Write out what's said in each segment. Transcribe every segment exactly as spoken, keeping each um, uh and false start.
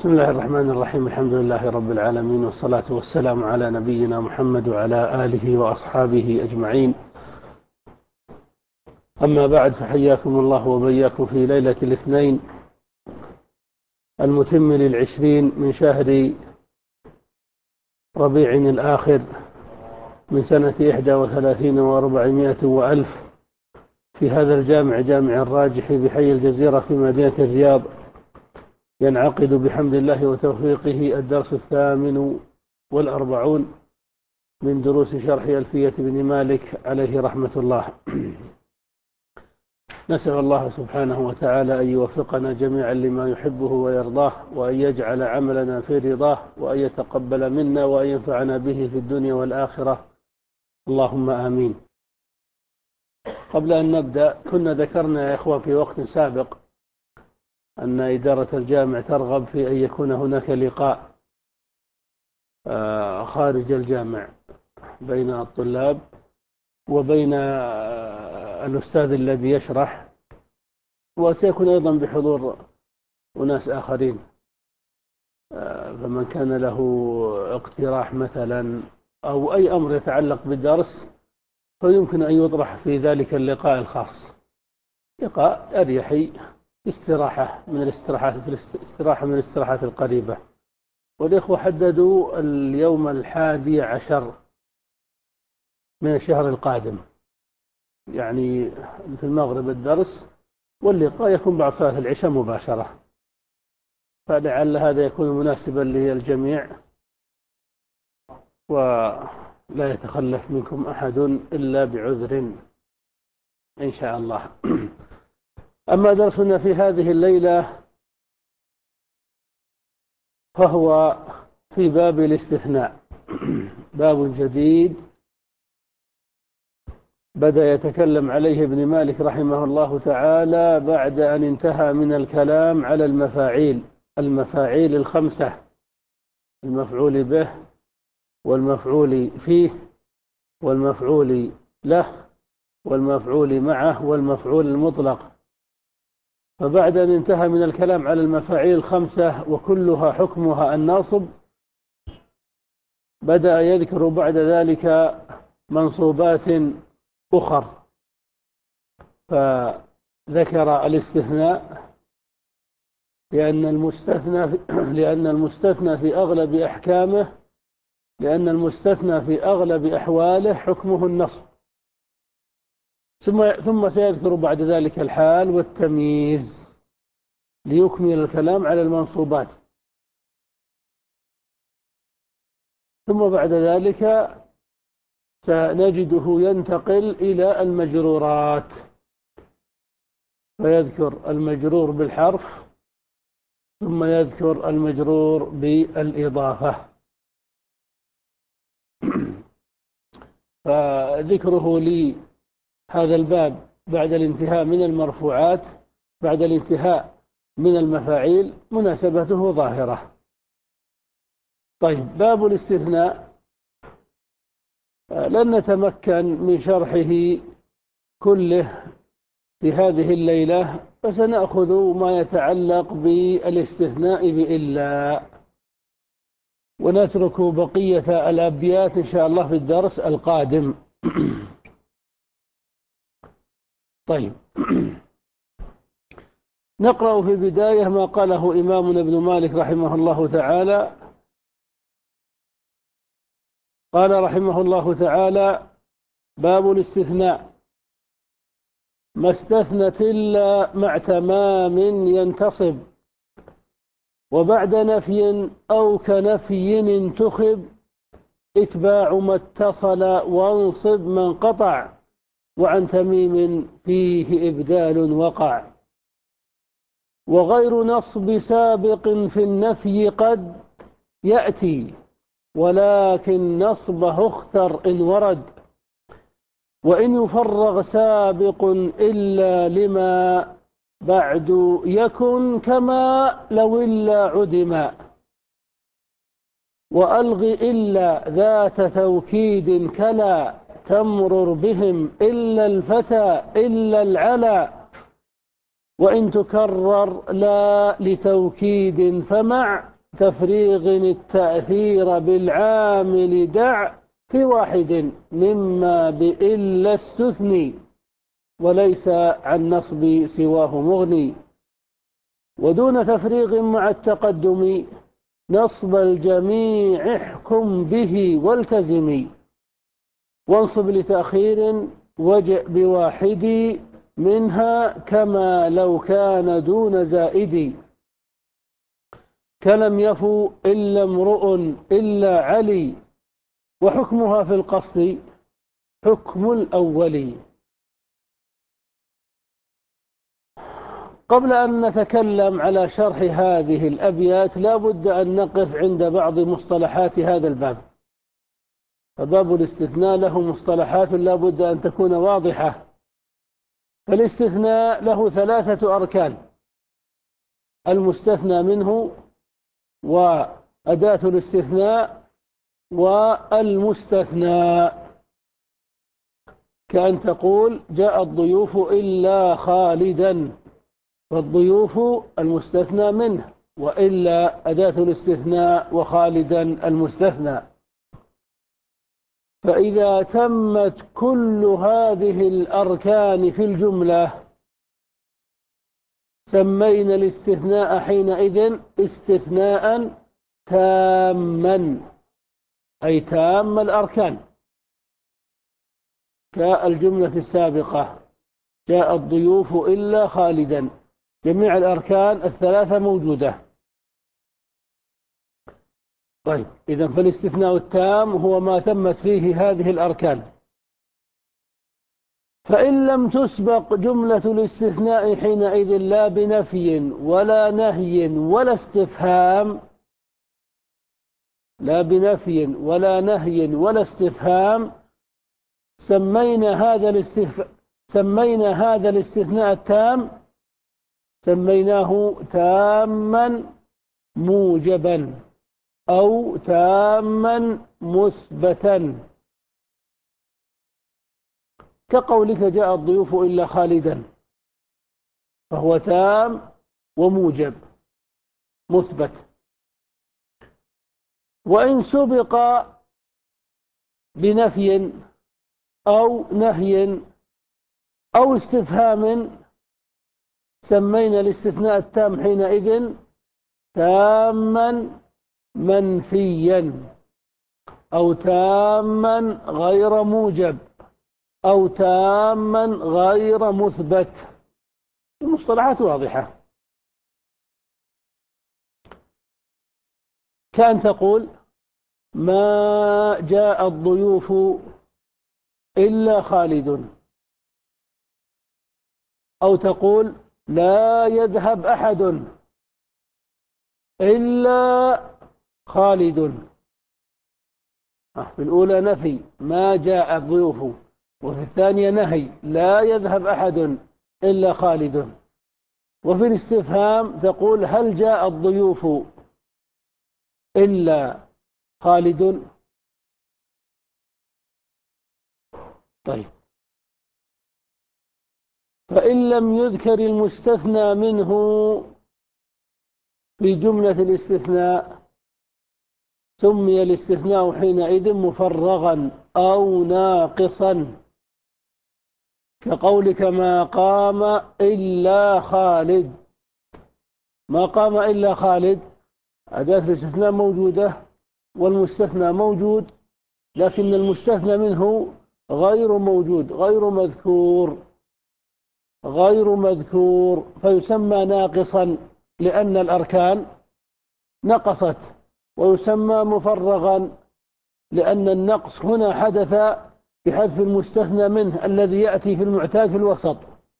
بسم الله الرحمن الرحيم. الحمد لله رب العالمين، والصلاة والسلام على نبينا محمد وعلى آله وأصحابه أجمعين. أما بعد، فحياكم الله وبياكم في ليلة الاثنين المتم للعشرين من شهر ربيع الآخر من سنة إحدى وثلاثين وأربعمائة وألف في هذا الجامع، جامع الراجح بحي الجزيرة في مدينة الرياض. ينعقد بحمد الله وتوفيقه الدرس الثامن والأربعون من دروس شرح ألفية بن مالك عليه رحمة الله. نسأل الله سبحانه وتعالى أن يوفقنا جميعا لما يحبه ويرضاه، وأن يجعل عملنا في رضاه، وأن يتقبل منا وأن ينفعنا به في الدنيا والآخرة، اللهم آمين. قبل أن نبدأ، كنا ذكرنا يا إخوة في وقت سابق أن إدارة الجامع ترغب في أن يكون هناك لقاء خارج الجامع بين الطلاب وبين الأستاذ الذي يشرح، وسيكون أيضا بحضور أناس آخرين. فمن كان له اقتراح مثلا أو أي أمر يتعلق بالدرس فيمكن أن يطرح في ذلك اللقاء الخاص، لقاء أريحي، استراحة من الاستراحات في الاستراحة من الاستراحات القريبة. والإخوة حددوا اليوم الحادي عشر من الشهر القادم، يعني في المغرب الدرس، واللقاء يكون بعد صلاة العشاء مباشرة، فلعل هذا يكون مناسبا للجميع ولا يتخلف منكم أحد إلا بعذر إن شاء الله. أما درسنا في هذه الليلة فهو في باب الاستثناء، باب جديد بدأ يتكلم عليه ابن مالك رحمه الله تعالى بعد أن انتهى من الكلام على المفاعيل المفاعيل الخمسة: المفعول به، والمفعول فيه، والمفعول له، والمفعول معه، والمفعول المطلق. فبعد أن انتهى من الكلام على المفاعيل الخمسة وكلها حكمها الناصب، بدأ يذكر بعد ذلك منصوبات أخر، فذكر الاستثناء لأن المستثنى في لأن المستثنى في أغلب أحكامه لأن المستثنى في أغلب أحواله حكمه النصب، ثم ثم سيذكر بعد ذلك الحال والتمييز ليكمل الكلام على المنصوبات. ثم بعد ذلك سنجده ينتقل إلى المجرورات، فيذكر المجرور بالحرف ثم يذكر المجرور بالإضافة. فذكره لهذا الباب بعد الانتهاء من المرفوعات، بعد الانتهاء من المفاعيل، مناسبته ظاهرة. طيب، باب الاستثناء لن نتمكن من شرحه كله في هذه الليلة، فسنأخذ ما يتعلق بالاستثناء بإلا، ونترك بقية الأبيات إن شاء الله في الدرس القادم. طيب، نقرأ في البداية ما قاله إمامنا ابن مالك رحمه الله تعالى. قال رحمه الله تعالى: باب الاستثناء: ما استثنت إلا مع تمام ينتصب، وبعد نفي أو كنفي انتخب، اتباع ما اتصل وانصب من قطع، وعن تميم فيه إبدال وقع. وغير نصب سابق في النفي قد يأتي، ولكن نصبه اختر إن ورد. وإن يفرغ سابق إلا لما بعد يكن، كما لو إلا عدما. وألغ إلا ذات توكيد كلا، تمرر بهم إلا الفتى إلا العلا. وإن تكرر لا لتوكيد فمع تفريغ التأثير بالعامل دع في واحد مما بإلا استثني وليس عن نصب سواه مغني. ودون تفريغ مع التقدم نصب الجميع احكم به والتزمي. وانصب لتأخير وجئ بواحد منها كما لو كان دون زائد. كلم يفو إلا امرؤ إلا علي وحكمها في القصد حكم الأول. قبل أن نتكلم على شرح هذه الأبيات لا بد أن نقف عند بعض مصطلحات هذا الباب. فباب الاستثناء له مصطلحات لا بد أن تكون واضحة. فالاستثناء له ثلاثة أركان: المستثنى منه وأداة الاستثناء والمستثنى. كأن تقول جاء الضيوف إلا خالدا، فالضيوف المستثنى منه، وإلا أداة الاستثناء، وخالدا المستثنى. فإذا تمت كل هذه الأركان في الجملة سمينا الاستثناء حينئذ استثناء تاما، أي تام الأركان، كالجملة السابقة جاء الضيوف إلا خالدا، جميع الأركان الثلاثة موجودة. طيب، إذن فالاستثناء التام هو ما تمت فيه هذه الأركان. فإن لم تسبق جملة الاستثناء حينئذ لا بنفي ولا نهي ولا استفهام، لا بنفي ولا نهي ولا استفهام، سمينا هذا الاستثناء سمينا هذا الاستثناء التام سميناه تاما موجبا أو تاما مثبتا. كقولك جاء الضيوف إلا خالدا، فهو تام وموجب مثبت. وإن سبق بنفي أو نهي أو استفهام سمينا الاستثناء التام حينئذ تاما منفيا أو تاما غير موجب أو تاما غير مثبت. المصطلحات واضحة. كأن تقول ما جاء الضيوف إلا خالد، أو تقول لا يذهب أحد إلا خالد. في الأولى نفي ما جاء الضيوف، وفي الثانية نهي لا يذهب أحد إلا خالد. وفي الاستفهام تقول هل جاء الضيوف إلا خالد. طيب، فإن لم يذكر المستثنى منه في جملة الاستثناء سمي الاستثناء حينئذ مفرغا أو ناقصا، كقولك ما قام إلا خالد. ما قام إلا خالد أداة الاستثناء موجودة والمستثنى موجود، لكن المستثنى منه غير موجود، غير مذكور غير مذكور فيسمى ناقصا لأن الأركان نقصت، ويسمى مفرغا لأن النقص هنا حدث بحذف المستثنى منه الذي يأتي في المعتاد في الوسط.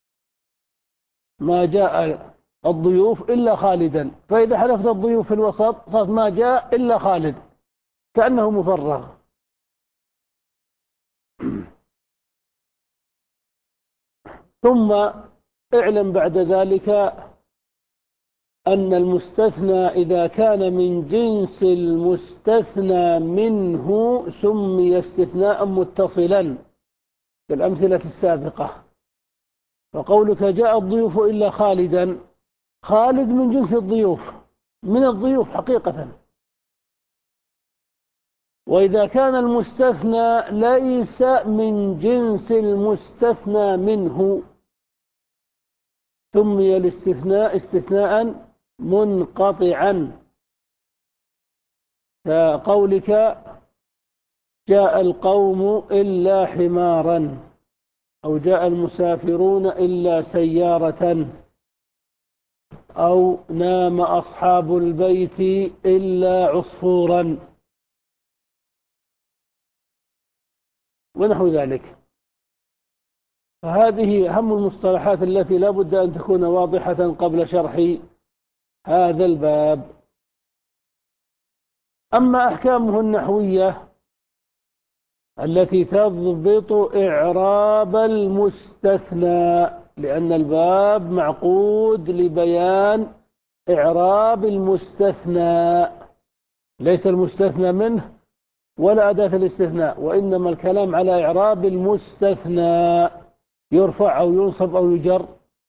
ما جاء الضيوف إلا خالدا، فإذا حذفت الضيوف في الوسط صارت ما جاء إلا خالد، كأنه مفرغ. ثم اعلم بعد ذلك أن المستثنى إذا كان من جنس المستثنى منه سمي استثناء متصلا كالأمثلة السابقة. فقولك جاء الضيوف إلا خالدا، خالد من جنس الضيوف من الضيوف حقيقة. وإذا كان المستثنى ليس من جنس المستثنى منه سمي الاستثناء استثناء منقطعا، كقولك جاء القوم إلا حمارا، أو جاء المسافرون إلا سيارة، أو نام أصحاب البيت إلا عصفورا، ونحو ذلك. فهذه أهم المصطلحات التي لا بد أن تكون واضحة قبل شرح هذا الباب. أما أحكامه النحوية التي تضبط إعراب المستثنى، لأن الباب معقود لبيان إعراب المستثنى، ليس المستثنى منه ولا أداة الاستثناء، وإنما الكلام على إعراب المستثنى، يرفع أو ينصب أو يجر.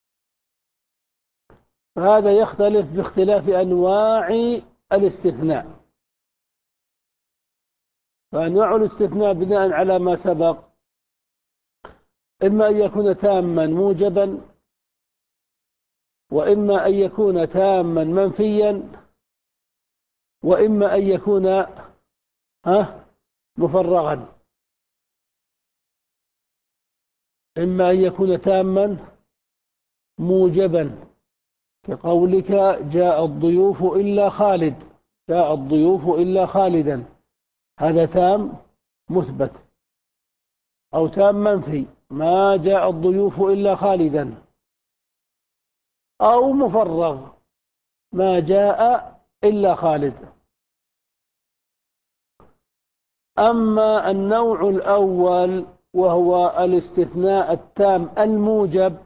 فهذا يختلف باختلاف أنواع الاستثناء. فأنواع الاستثناء بناء على ما سبق إما أن يكون تاما موجبا، وإما أن يكون تاما منفيا، وإما أن يكون ها مفرغا. إما أن يكون تاما موجبا كقولك جاء الضيوف إلا خالد، جاء الضيوف إلا خالدا، هذا تام مثبت. أو تام منفي، ما جاء الضيوف إلا خالدا. أو مفرغ، ما جاء إلا خالد. أما النوع الأول وهو الاستثناء التام الموجب،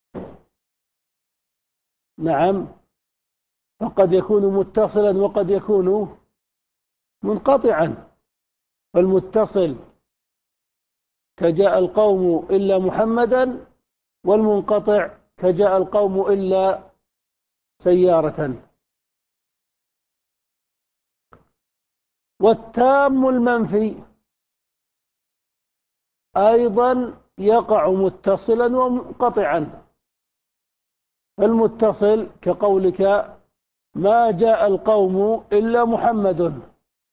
نعم، فقد يكون متصلا وقد يكون منقطعا. فالمتصل كجاء القوم إلا محمدا، والمنقطع كجاء القوم إلا سيارة. والتام المنفي أيضا يقع متصلا ومنقطعا. فالمتصل كقولك ما جاء القوم إلا محمد،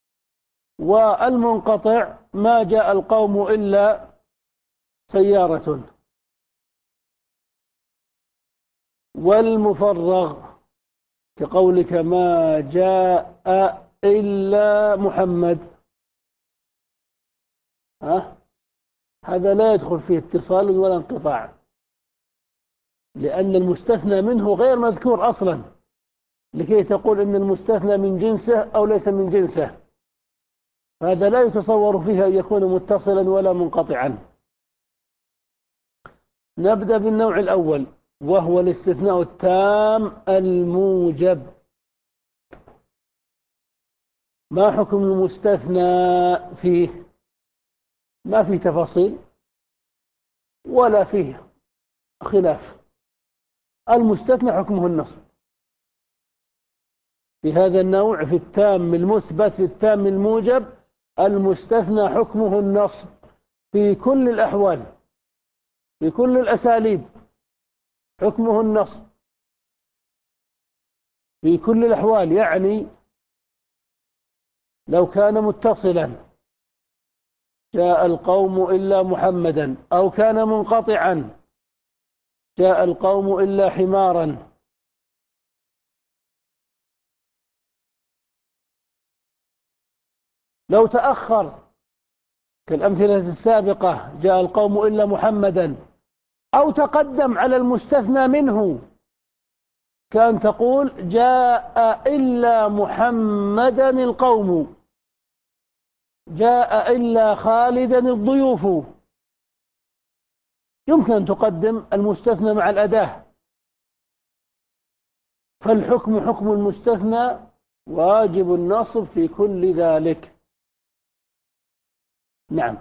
والمنقطع ما جاء القوم إلا سيارة. والمفرغ كقولك ما جاء إلا محمد، ها؟ هذا لا يدخل فيه اتصال ولا انقطاع، لأن المستثنى منه غير مذكور أصلا لكي تقول إن المستثنى من جنسه أو ليس من جنسه. هذا لا يتصور فيه أن يكون متصلا ولا منقطعا. نبدأ بالنوع الأول وهو الاستثناء التام الموجب. ما حكم المستثنى فيه؟ ما فيه تفاصيل ولا فيه خلاف. المستثنى حكمه النصب في هذا النوع. في التام المثبت، في التام الموجب، المستثنى حكمه النصب في كل الأحوال، في كل الأساليب حكمه النصب في كل الأحوال. يعني لو كان متصلا جاء القوم إلا محمدا، أو كان منقطعا جاء القوم إلا حمارا. لو تأخر كالأمثلة السابقة جاء القوم إلا محمدا، أو تقدم على المستثنى منه كان تقول جاء إلا محمدا القوم، جاء إلا خالدا الضيوف. يمكن أن تقدم المستثنى مع الأداة. فالحكم حكم المستثنى واجب النصب في كل ذلك. نعم،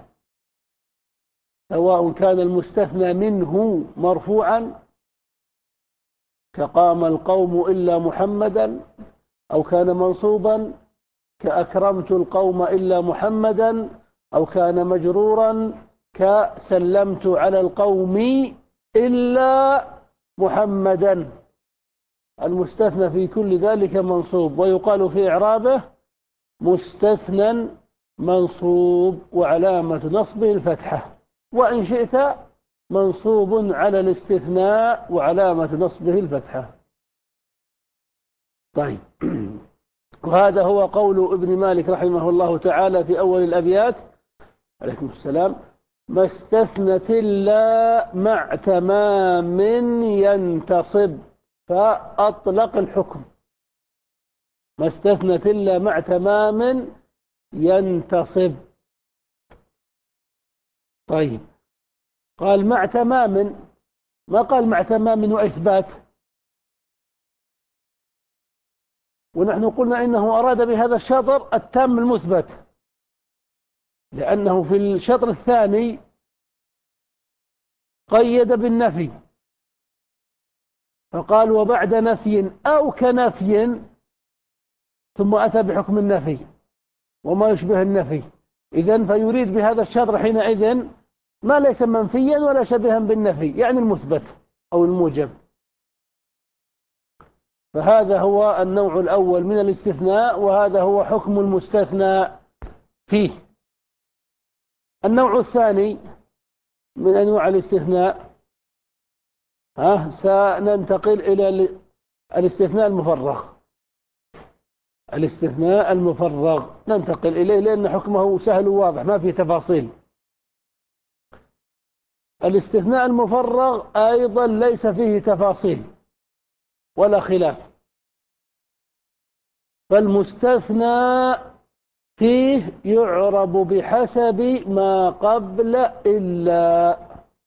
سواء كان المستثنى منه مرفوعا كقام القوم إلا محمدا، أو كان منصوبا كأكرمت القوم إلا محمدا، أو كان مجرورا كسلمت على القوم إلا محمدا. المستثنى في كل ذلك منصوب، ويقال في إعرابه مستثنى منصوب وعلامة نصبه الفتحة، وإن شئت منصوب على الاستثناء وعلامة نصبه الفتحة. طيب، وهذا هو قول ابن مالك رحمه الله تعالى في أول الأبيات عليكم السلام: ما استثنت إلا مع تمام ينتصب، فأطلق الحكم. ما استثنت إلا مع تمام ينتصب. طيب، قال مع تمام، ما قال مع تمام وإثبات. ونحن قلنا إنه أراد بهذا الشطر التام المثبت، لأنه في الشطر الثاني قيد بالنفي، فقال وبعد نفي أو كنفي، ثم أتى بحكم النفي وما يشبه النفي. إذن فيريد بهذا الشطر حينئذ ما ليس منفيا ولا شبيها بالنفي، يعني المثبت أو الموجب. فهذا هو النوع الأول من الاستثناء، وهذا هو حكم المستثنى فيه. النوع الثاني من أنواع الاستثناء، ها سننتقل إلى الاستثناء المفرغ. الاستثناء المفرغ ننتقل إليه لأن حكمه سهل وواضح ما فيه تفاصيل. الاستثناء المفرغ أيضا ليس فيه تفاصيل ولا خلاف، فالمستثنى فيه يعرب بحسب ما قبل إلا،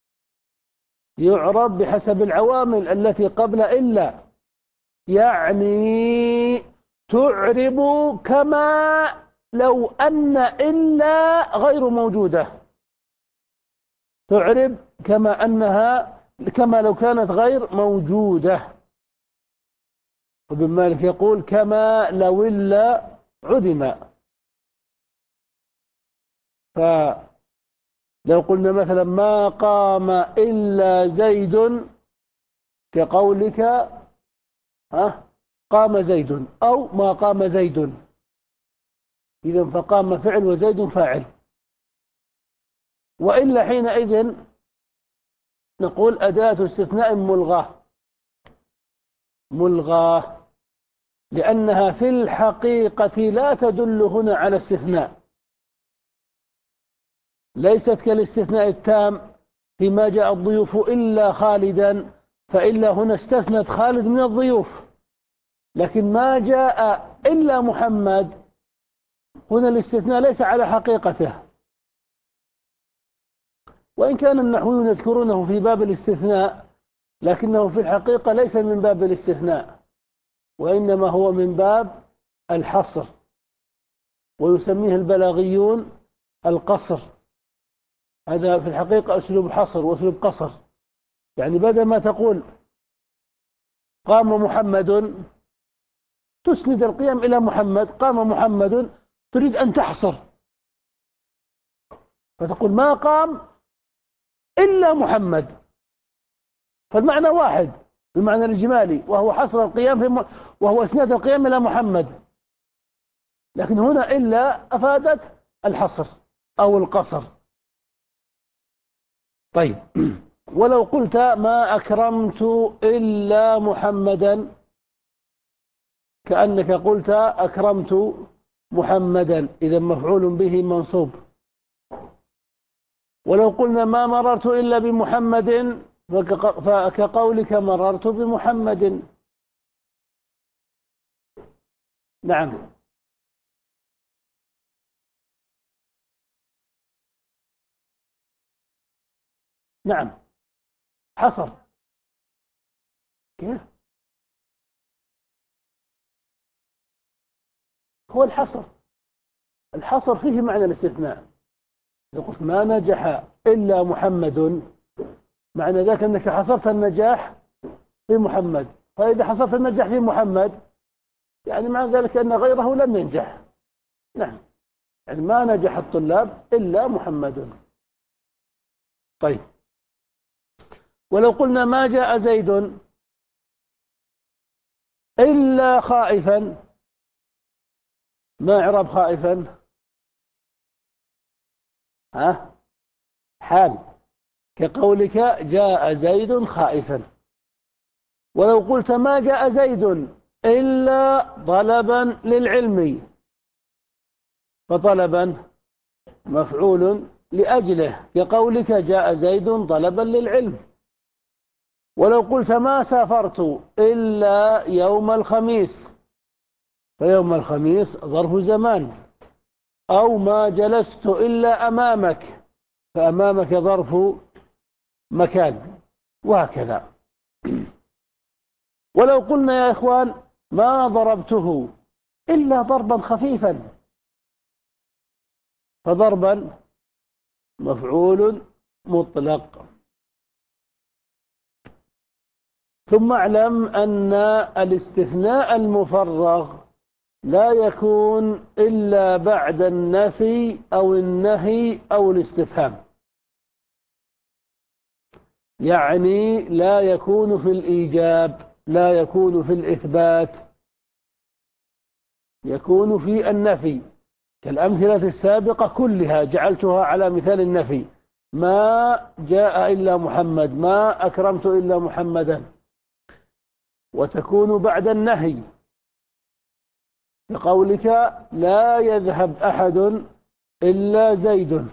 يعرب بحسب العوامل التي قبل إلا. يعني تعرب كما لو أن إلا غير موجودة، تعرب كما أنها كما لو كانت غير موجودة. وابن مالك يقول كما لو إلا عدم. فلو قلنا مثلا ما قام إلا زيد، كقولك ها قام زيد، أو ما قام زيد، إذن فقام فعل وزيد فاعل. وإلا حينئذ نقول أداة استثناء ملغاة، ملغاة لأنها في الحقيقة لا تدل هنا على استثناء، ليست كالاستثناء التام فيما جاء الضيوف إلا خالدا، فإلا هنا استثنت خالد من الضيوف. لكن ما جاء إلا محمد، هنا الاستثناء ليس على حقيقته. وإن كان النحويون يذكرونه في باب الاستثناء، لكنه في الحقيقة ليس من باب الاستثناء، وإنما هو من باب الحصر، ويسميه البلاغيون القصر. هذا في الحقيقة أسلوب حصر وأسلوب قصر. يعني بدل ما تقول قام محمد تسند القيام إلى محمد، قام محمد تريد أن تحصر، فتقول ما قام إلا محمد، فالمعنى واحد المعنى الإجمالي، وهو حصر القيام في م... وهو إسناد القيام إلى محمد. لكن هنا إلا أفادت الحصر أو القصر. طيب، ولو قلت ما أكرمت إلا محمدا، كأنك قلت أكرمت محمدا، إذا مفعول به منصوب. ولو قلنا ما مررت إلا بمحمد، فكقولك مررت بمحمد. نعم، نعم، حصر. كيف هو الحصر؟ الحصر فيه معنى الاستثناء. إذا قلت ما نجح إلا محمد، معنى ذلك أنك حصرت النجاح في محمد. فإذا حصرت النجاح في محمد يعني مع ذلك أن غيره لم ينجح. نعم، يعني ما نجح الطلاب إلا محمد. طيب، ولو قلنا ما جاء زيد إلا خائفا، ما إعراب خائفا؟ ها؟ حال، كقولك جاء زيد خائفا. ولو قلت ما جاء زيد إلا طلبا للعلم، فطلبا مفعول لأجله، كقولك جاء زيد طلبا للعلم. ولو قلت ما سافرت إلا يوم الخميس، فيوم الخميس ظرف زمان. أو ما جلست إلا أمامك، فأمامك ظرف مكان، وهكذا. ولو قلنا يا إخوان ما ضربته إلا ضربا خفيفا، فضربا مفعول مطلق. ثم اعلم أن الاستثناء المفرغ لا يكون إلا بعد النفي أو النهي أو الاستفهام، يعني لا يكون في الإيجاب، لا يكون في الإثبات، يكون في النفي. كالأمثلة السابقة كلها جعلتها على مثال النفي: ما جاء إلا محمد، ما أكرمت إلا محمدا. وتكون بعد النهي، بقولك لا يذهب أحد إلا زيد،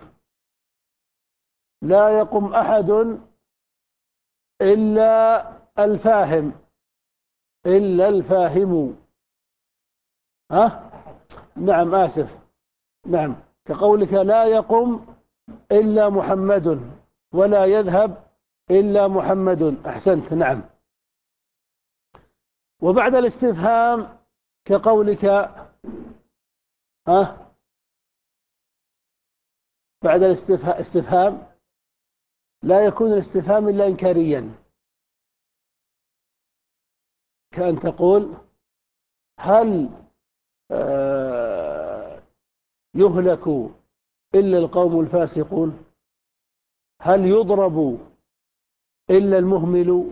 لا يقم أحد إلا الفاهم، إلا الفاهم. ها؟ نعم، آسف، نعم، كقولك لا يقم إلا محمد، ولا يذهب إلا محمد. أحسنت، نعم. وبعد الاستفهام كقولك ها، بعد الاستفهام لا يكون الاستفهام إلا إنكاريا، كأن تقول هل يهلك إلا القوم الفاسقون، هل يضرب إلا المهمل.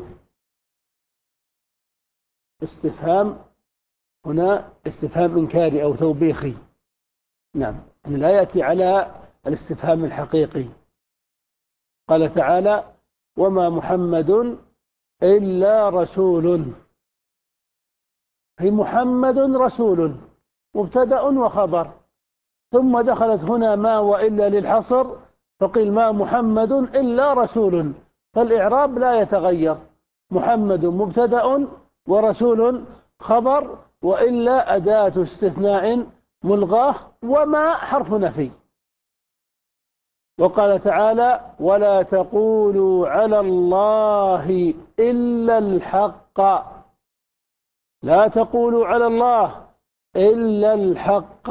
استفهام هنا استفهام إنكاري أو توبيخي، نعم، لا يأتي على الاستفهام الحقيقي. قال تعالى وما محمد إلا رسول، هي محمد رسول مبتدأ وخبر، ثم دخلت هنا ما وإلا للحصر، فقيل ما محمد إلا رسول، فالإعراب لا يتغير، محمد مبتدأ ورسول خبر، وإلا أداة استثناء ملغاه، وما حرف نفي. وقال تعالى ولا تقولوا على الله إلا الحق، لا تقولوا على الله إلا الحق،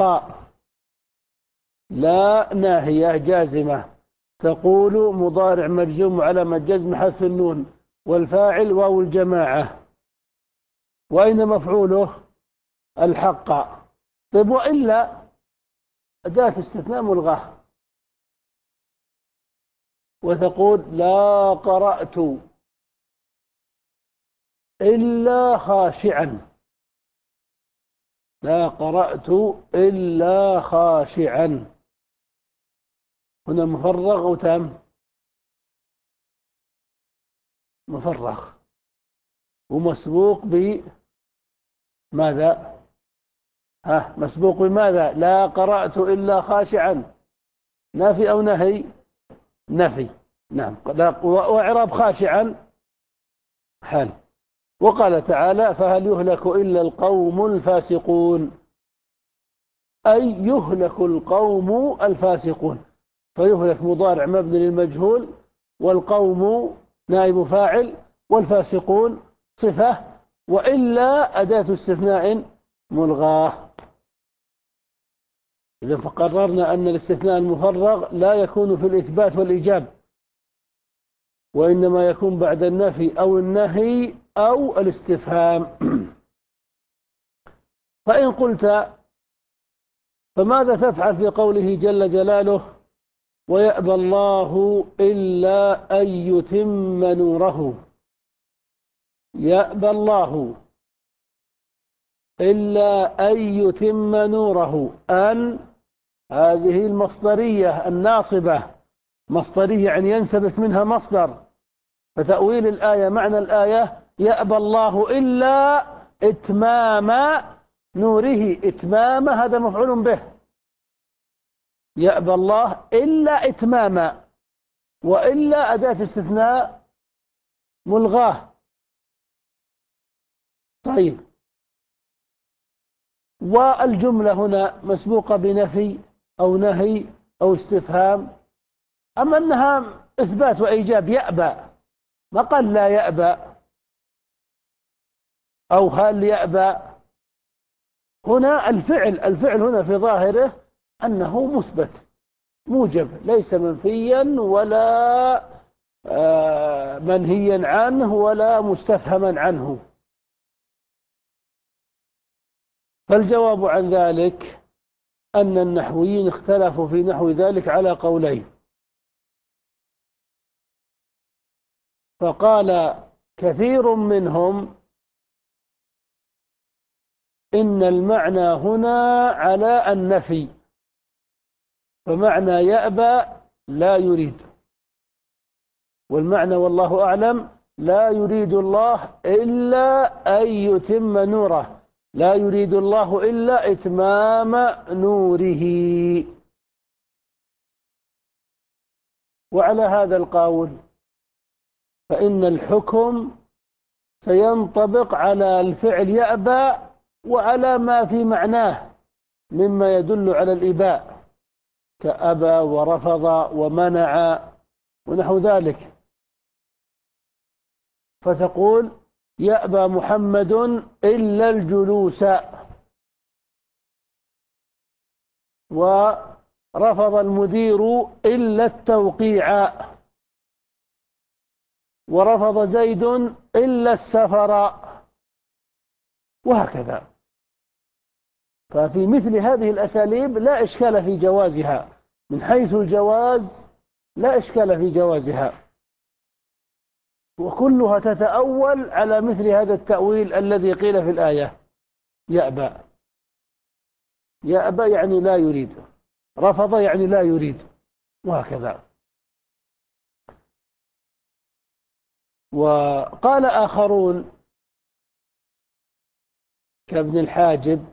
لا ناهية جازمة، تقول مضارع مجزوم علامة جزم حذف النون، والفاعل واو الجماعة، وأين مفعوله؟ الحق. طيب وإلا أداة استثناء ملغاه، وتقول لا قرأت إلا خاشعا، لا قرأت إلا خاشعا. هنا مفرغ أو تام؟ مفرغ، ومسبوق بماذا؟ ها، مسبوق بماذا؟ لا قرأت إلا خاشعا، نافي أو نهي؟ نفي، نعم. وإعراب خاشعا حال. وقال تعالى فهل يهلك إلا القوم الفاسقون، أي يهلك القوم الفاسقون، فيهلك مضارع مبني للمجهول، والقوم نائب فاعل، والفاسقون صفة، وإلا أداة استثناء ملغاه. إذا فقررنا أن الاستثناء المفرغ لا يكون في الإثبات والإيجاب، وإنما يكون بعد النفي أو النهي أو الاستفهام. فإن قلت فماذا تفعل في قوله جل جلاله ويأبى الله إلا أن يتم نوره؟ يأبى الله إلا أن يتم نوره، أن هذه المصدرية الناصبة، مصدرية يعني ينسبك منها مصدر، فتأويل الآية معنى الآية يأبى الله إلا إتمام نوره. إتمام هذا مفعول به، يأبى الله إلا إتمام، وإلا أداة استثناء ملغاة. طيب، والجملة هنا مسبوقة بنفي أو نهي أو استفهام، أما أنها إثبات وإيجاب. يأبى، ما قال لا يأبى أو هل يأبى. هنا الفعل الفعل هنا في ظاهره أنه مثبت موجب، ليس منفيا ولا منهيا عنه ولا مستفهما عنه. فالجواب عن ذلك أن النحويين اختلفوا في نحو ذلك على قولين. فقال كثير منهم إن المعنى هنا على النفي، فمعنى يأبى لا يريد، والمعنى والله أعلم لا يريد الله إلا أن يتم نوره، لا يريد الله إلا إتمام نوره. وعلى هذا القول فإن الحكم سينطبق على الفعل يأبى وعلى ما في معناه مما يدل على الإباء كأبى ورفض ومنع ونحو ذلك. فتقول يأبى محمد إلا الجلوس، ورفض المدير إلا التوقيع، ورفض زيد إلا السفر، وهكذا. ففي مثل هذه الأساليب لا إشكال في جوازها، من حيث الجواز لا إشكال في جوازها، وكلها تتأول على مثل هذا التأويل الذي قيل في الآية يأبى. يأبى يعني لا يريد، رفض يعني لا يريد، وهكذا. وقال آخرون كابن الحاجب،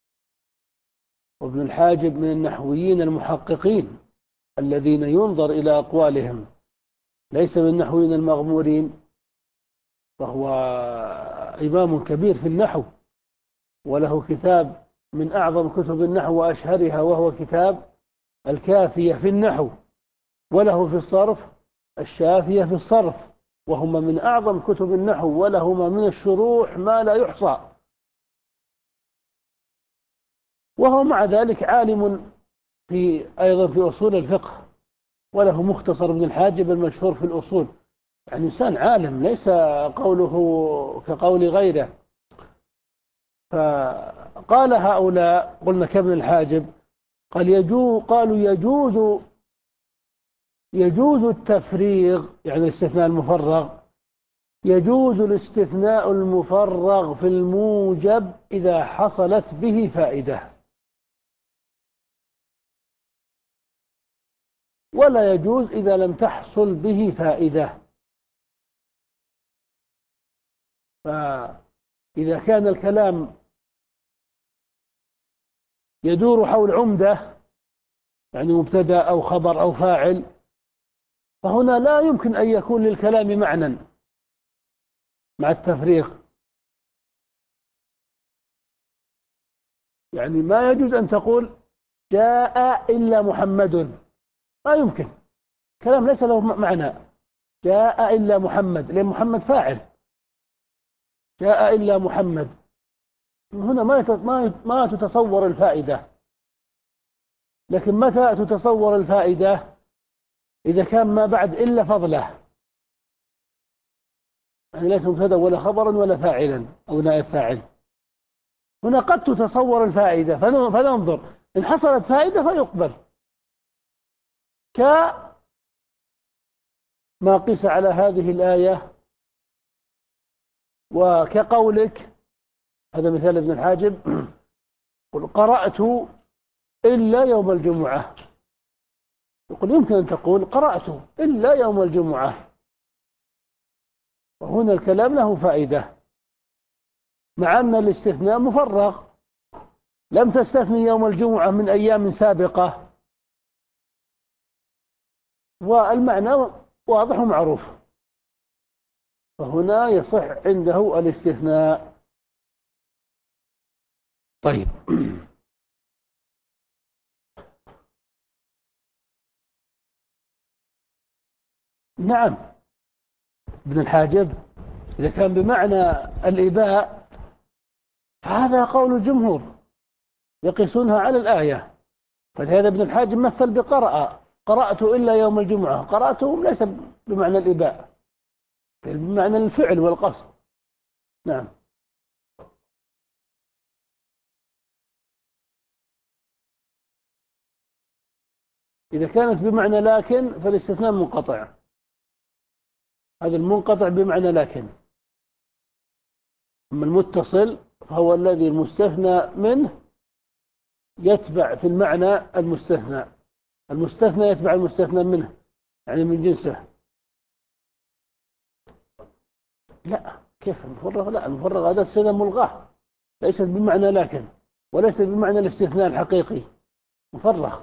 وابن الحاجب من النحويين المحققين الذين ينظر إلى أقوالهم، ليس من النحويين المغمورين، فهو إمام كبير في النحو، وله كتاب من أعظم كتب النحو وأشهرها، وهو كتاب الكافية في النحو، وله في الصرف الشافية في الصرف، وهما من أعظم كتب النحو، ولهما من الشروح ما لا يحصى. وهو مع ذلك عالم في أيضا في أصول الفقه، وله مختصر ابن الحاجب المشهور في الأصول، يعني إنسان عالم ليس قوله كقول غيره. فقال هؤلاء، قلنا كابن الحاجب، قال يجوز قالوا يجوز يجوز التفريغ، يعني الاستثناء المفرغ، يجوز الاستثناء المفرغ في الموجب إذا حصلت به فائدة، ولا يجوز إذا لم تحصل به فائدة. فإذا كان الكلام يدور حول عمدة، يعني مبتدأ أو خبر أو فاعل، فهنا لا يمكن أن يكون للكلام معنى مع التفريغ. يعني ما يجوز أن تقول جاء إلا محمد، ما يمكن، كلام ليس له معنى. جاء إلا محمد، لأن محمد فاعل، جاء إلا محمد، هنا ما ما تتصور الفائدة. لكن متى تتصور الفائدة؟ إذا كان ما بعد إلا فضله، يعني ليس مبتدأ ولا خبرا ولا فاعلا أو نائب فاعل. هنا قد تتصور الفائدة فننظر إن حصلت فائدة فيقبل، كما قيس على هذه الآية وكقولك، هذا مثال ابن الحاجب، قل قرأت إلا يوم الجمعة. يقول يمكن أن تقول قرأت إلا يوم الجمعة، وهنا الكلام له فائدة، مع أن الاستثناء مفرغ، لم تستثني يوم الجمعة من أيام سابقة، والمعنى واضح ومعروف، فهنا يصح عنده الاستثناء. طيب نعم، ابن الحاجب إذا كان بمعنى الإباء فهذا قول الجمهور يقيسونها على الآية، فلهذا ابن الحاجب مثل بقرأ، قرأت إلا يوم الجمعة، قرأته ليس بمعنى الإباء، بمعنى الفعل والقصد. نعم. إذا كانت بمعنى لكن فالاستثناء منقطع، هذا المنقطع بمعنى لكن. أما المتصل فهو الذي المستثنى منه يتبع في المعنى المستثنى، المستثنى يتبع المستثنى منه، يعني من جنسه. لا، كيف المفرغ؟ لا، المفرغ هذا السنة ملغاه، ليست بمعنى لكن، وليست بمعنى الاستثناء الحقيقي، مفرغ.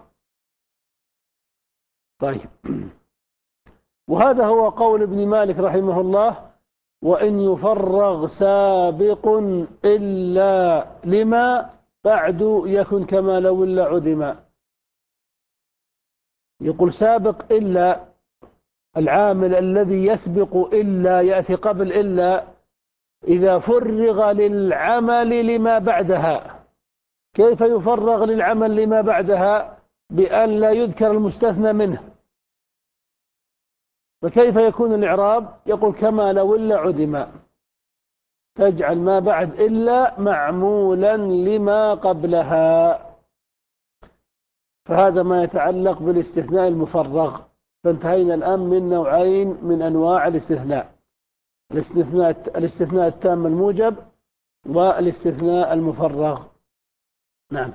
طيب وهذا هو قول ابن مالك رحمه الله: وإن يفرغ سابق إلا لما بعد يكن كما لو إلا عدما. يقول سابق إلا، العامل الذي يسبق إلا يأتي قبل إلا إذا فرغ للعمل لما بعدها. كيف يفرغ للعمل لما بعدها؟ بأن لا يذكر المستثنى منه. فكيف يكون الإعراب؟ يقول كما لو إلا عدما، تجعل ما بعد إلا معمولا لما قبلها. فهذا ما يتعلق بالاستثناء المفرغ. فانتهينا الآن من نوعين من أنواع الاستثناء: الاستثناء الاستثناء التام الموجب والاستثناء المفرغ. نعم.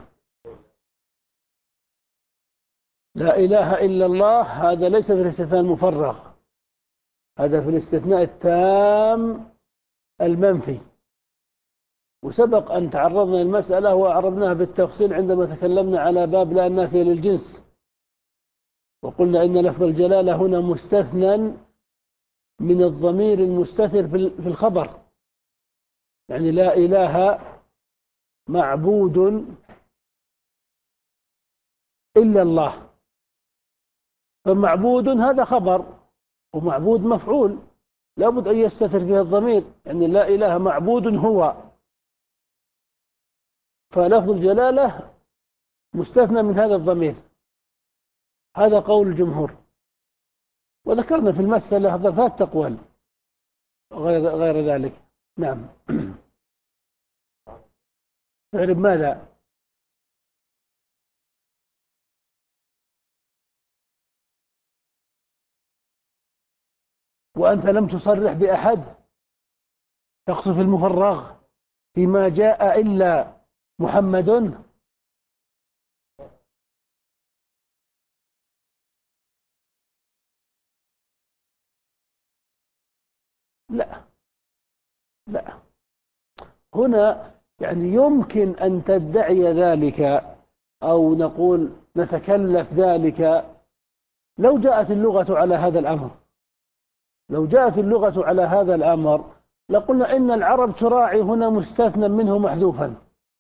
لا إله إلا الله هذا ليس في الاستثناء المفرغ، هذا في الاستثناء التام المنفي، وسبق أن تعرضنا للمسألة وعرضناها بالتفصيل عندما تكلمنا على باب لا النافية للجنس، وقلنا إن لفظ الجلالة هنا مستثنى من الضمير المستتر في الخبر، يعني لا إله معبود إلا الله، فمعبود هذا خبر ومعبود مفعول، لابد أن يستتر فيها الضمير، يعني لا إله معبود هو، فلفظ الجلالة مستثنى من هذا الضمير. هذا قول الجمهور، وذكرنا في المسألة ثلاث أقوال غير غير ذلك. نعم. تعرف ماذا؟ وأنت لم تصرح بأحد، تقصف المفرغ فيما جاء إلا محمد. لا لا، هنا يعني يمكن أن تدعي ذلك، أو نقول نتكلف ذلك لو جاءت اللغة على هذا الأمر. لو جاءت اللغة على هذا الأمر لقلنا إن العرب تراعي هنا مستثنى منه محذوفا،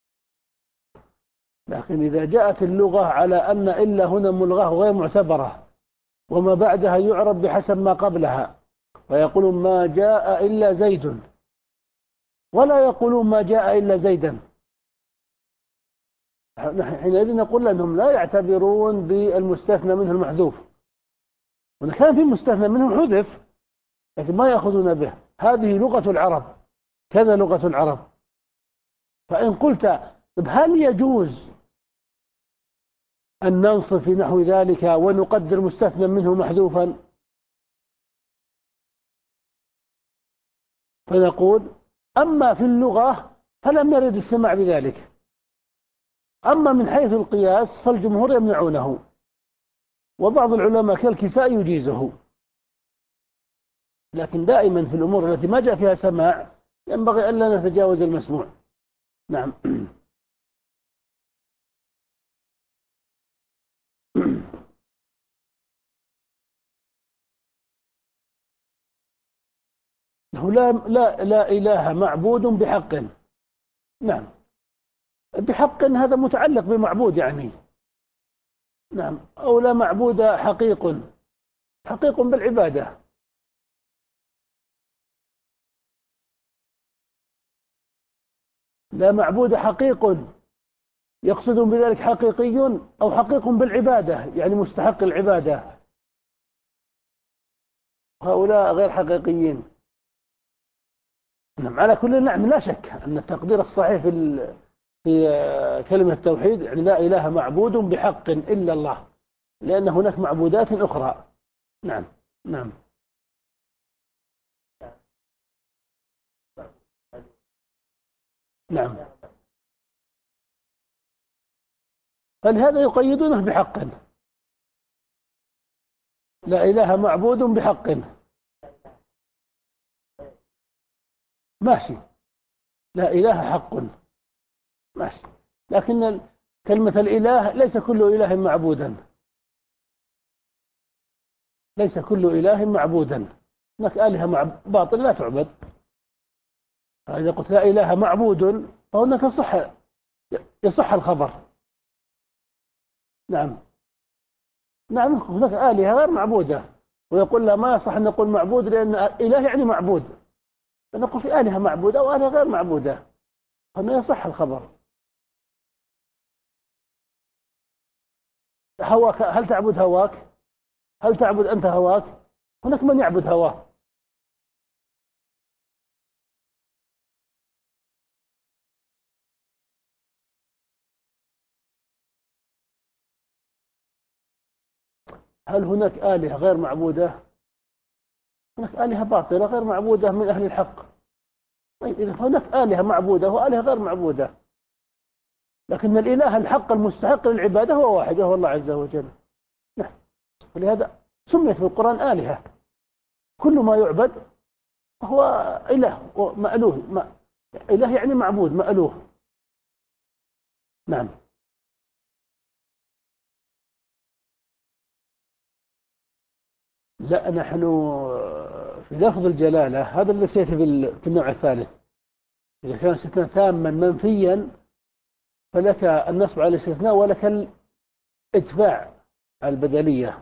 لكن إذا جاءت اللغة على أن إلا هنا ملغاه غير معتبرة، وما بعدها يعرب بحسب ما قبلها، فيقولون ما جاء إلا زيد، ولا يقولون ما جاء إلا زيدا، حينئذ نقول لأنهم لا يعتبرون بالمستثنى منه المحذوف، وإن كان في مستثنى منه حذف لكن ما يأخذون به. هذه لغة العرب، كذا لغة العرب. فإن قلت طب هل يجوز أن ننصف في نحو ذلك ونقدر مستثنى منه محذوفا؟ فنقول أما في اللغة فلم يرد السماع بذلك، أما من حيث القياس فالجمهور يمنعونه، وبعض العلماء كالكسائي يجيزه. لكن دائما في الأمور التي ما جاء فيها سماع ينبغي ألا نتجاوز المسموع. نعم. له لا, لا, لا إله معبود بحق. نعم، بحق هذا متعلق بمعبود يعني. نعم، أو لا معبود حقيق، حقيق بالعبادة. لا معبود حقيق يقصدون بذلك حقيقي أو حقيق بالعبادة يعني مستحق العبادة، هؤلاء غير حقيقيين. نعم، على كل نعم لا شك أن التقدير الصحيح في في كلمة التوحيد يعني لا إله معبود بحق إلا الله، لأن هناك معبودات أخرى. نعم. نعم. نعم، فلهذا يقيدونه بحق. لا إله معبود بحق، ماشي. لا إله حق، ماشي. لكن كلمة الإله ليس كل إله معبودا، ليس كل إله معبودا، هناك آلهة مع باطل لا تعبد. إذا قلت لا إله معبود فهناك صح، يصح الخبر. نعم. نعم، هناك آلهة غير معبودة ويقول لا ما يصح أن نقول معبود لأن إله يعني معبود، فنقول في آلهة معبودة وآلهة غير معبودة، فما يصح الخبر. هواك، هل تعبد هواك؟ هل تعبد أنت هواك؟ هناك من يعبد هواه. هل هناك آلهة غير معبودة؟ هناك آلهة باطلة غير معبودة من أهل الحق. طيب إذا هناك آلهة معبودة وآلهة غير معبودة، لكن الإله الحق المستحق للعبادة هو واحد وهو الله عز وجل. نعم. ولهذا سميت في القرآن آلهة، كل ما يعبد هو إله ومألوه. ما إله يعني معبود مألوه. نعم. لا، نحن في لفظ الجلالة هذا الذي سيأتي في النوع الثالث. إذا كان استثناء تاما منفيا فلك النصب على الاستثناء ولك الإتباع على البدلية.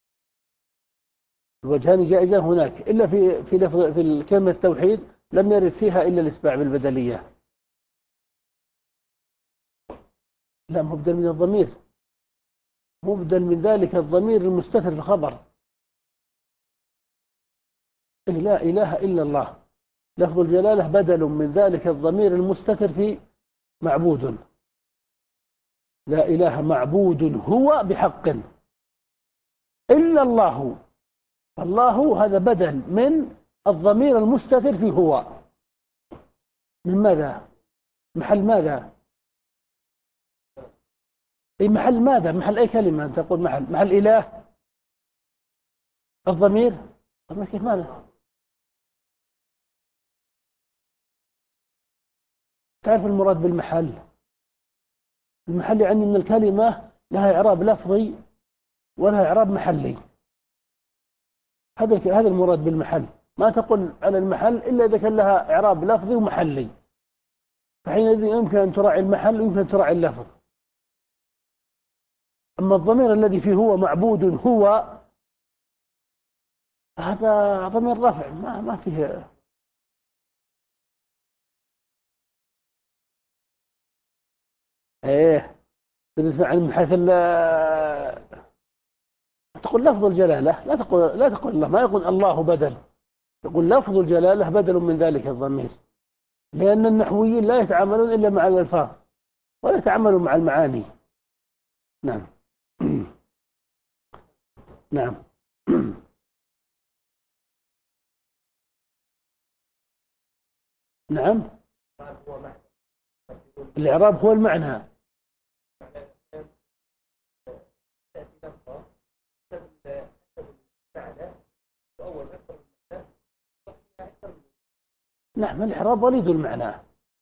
الوجهان جائزان هناك، إلا في في لفظ في الكلمة التوحيد لم يرد فيها إلا الإتباع بالبدلية. لا، مبدل من الضمير، مبدل من ذلك الضمير المستتر في الخبر. لا إله إلا الله، لفظ الجلالة بدل من ذلك الضمير المستتر في معبود. لا إله معبود هو بحق إلا الله. الله هذا بدل من الضمير المستتر في هو. من ماذا؟ محل ماذا؟ أي محل ماذا؟ محل أي كلمة تقول محل محل إله الضمير. طب كيف ماذا؟ تعرف المراد بالمحل؟ المحل يعني أن الكلمة لها إعراب لفظي ولها إعراب محلي. هذا هذا المراد بالمحل. ما تقول على المحل إلا إذا كان لها إعراب لفظي ومحلي، فحينئذ يمكن أن تراعي المحل ويمكن أن تراعي اللفظ. أما الضمير الذي فيه هو معبود هو، هذا ضمير رفع ما ما فيه. إيه، بالنسبة عن من حيث تقول لفظ الجلالة، لا تقول لا تقول الله، ما يقول الله بدل، يقول لفظ الجلالة بدل من ذلك الضمير. لأن النحويين لا يتعاملون إلا مع الألفاظ ولا يتعاملون مع المعاني. نعم. نعم. نعم. الإعراب هو المعنى. نعم، الإعراب وليد المعنى.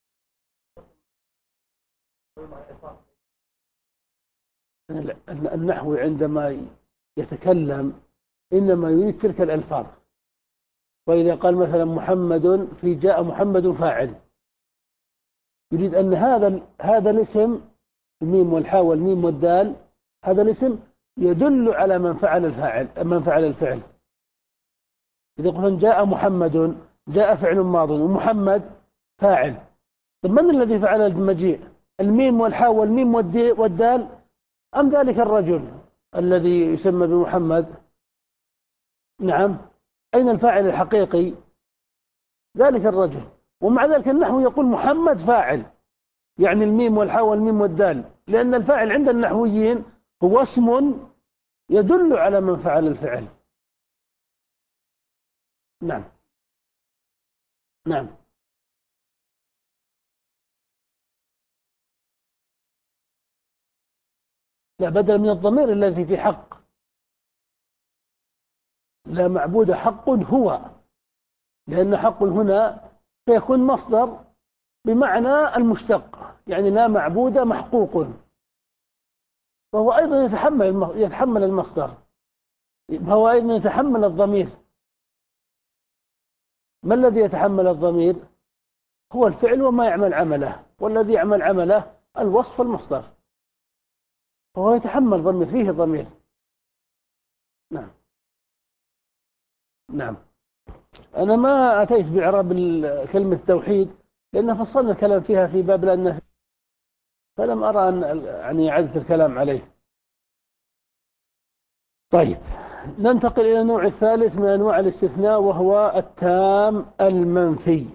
النحوي عندما يتكلم إنما يريد تلك الألفاظ. وإذا قال مثلا محمد، في جاء محمد فاعل، يريد أن هذا هذا الاسم، الميم والحاء والميم والدال، هذا الاسم يدل على من فعل الفاعل، من فعل الفعل. إذا قلنا جاء محمد، جاء فعل ماض ومحمد فاعل، طب من الذي فعل المجيء؟ الميم والحاء والميم والدال أم ذلك الرجل الذي يسمى بمحمد؟ نعم، أين الفاعل الحقيقي؟ ذلك الرجل. ومع ذلك النحو يقول محمد فاعل، يعني الميم والحاء والميم والدال، لأن الفاعل عند النحويين هو اسم يدل على من فعل الفعل. نعم. نعم. لا، بدل من الضمير الذي في حق. لا معبود حق هو، لأن حق هنا سيكون مصدر بمعنى المشتق، يعني لا معبود محقوق، فهو أيضا يتحمل يتحمل المصدر، فهو أيضا يتحمل الضمير. ما الذي يتحمل الضمير؟ هو الفعل وما يعمل عمله، والذي يعمل عمله الوصف المصدر، فهو يتحمل ضمير، فيه ضمير. نعم. نعم. أنا ما أتيت بإعراب كلمة التوحيد لأن فصلنا الكلام فيها في باب النفي، فلم أرى أن يعني إعادة الكلام عليه. طيب، ننتقل إلى النوع الثالث من أنواع الاستثناء، وهو التام المنفي.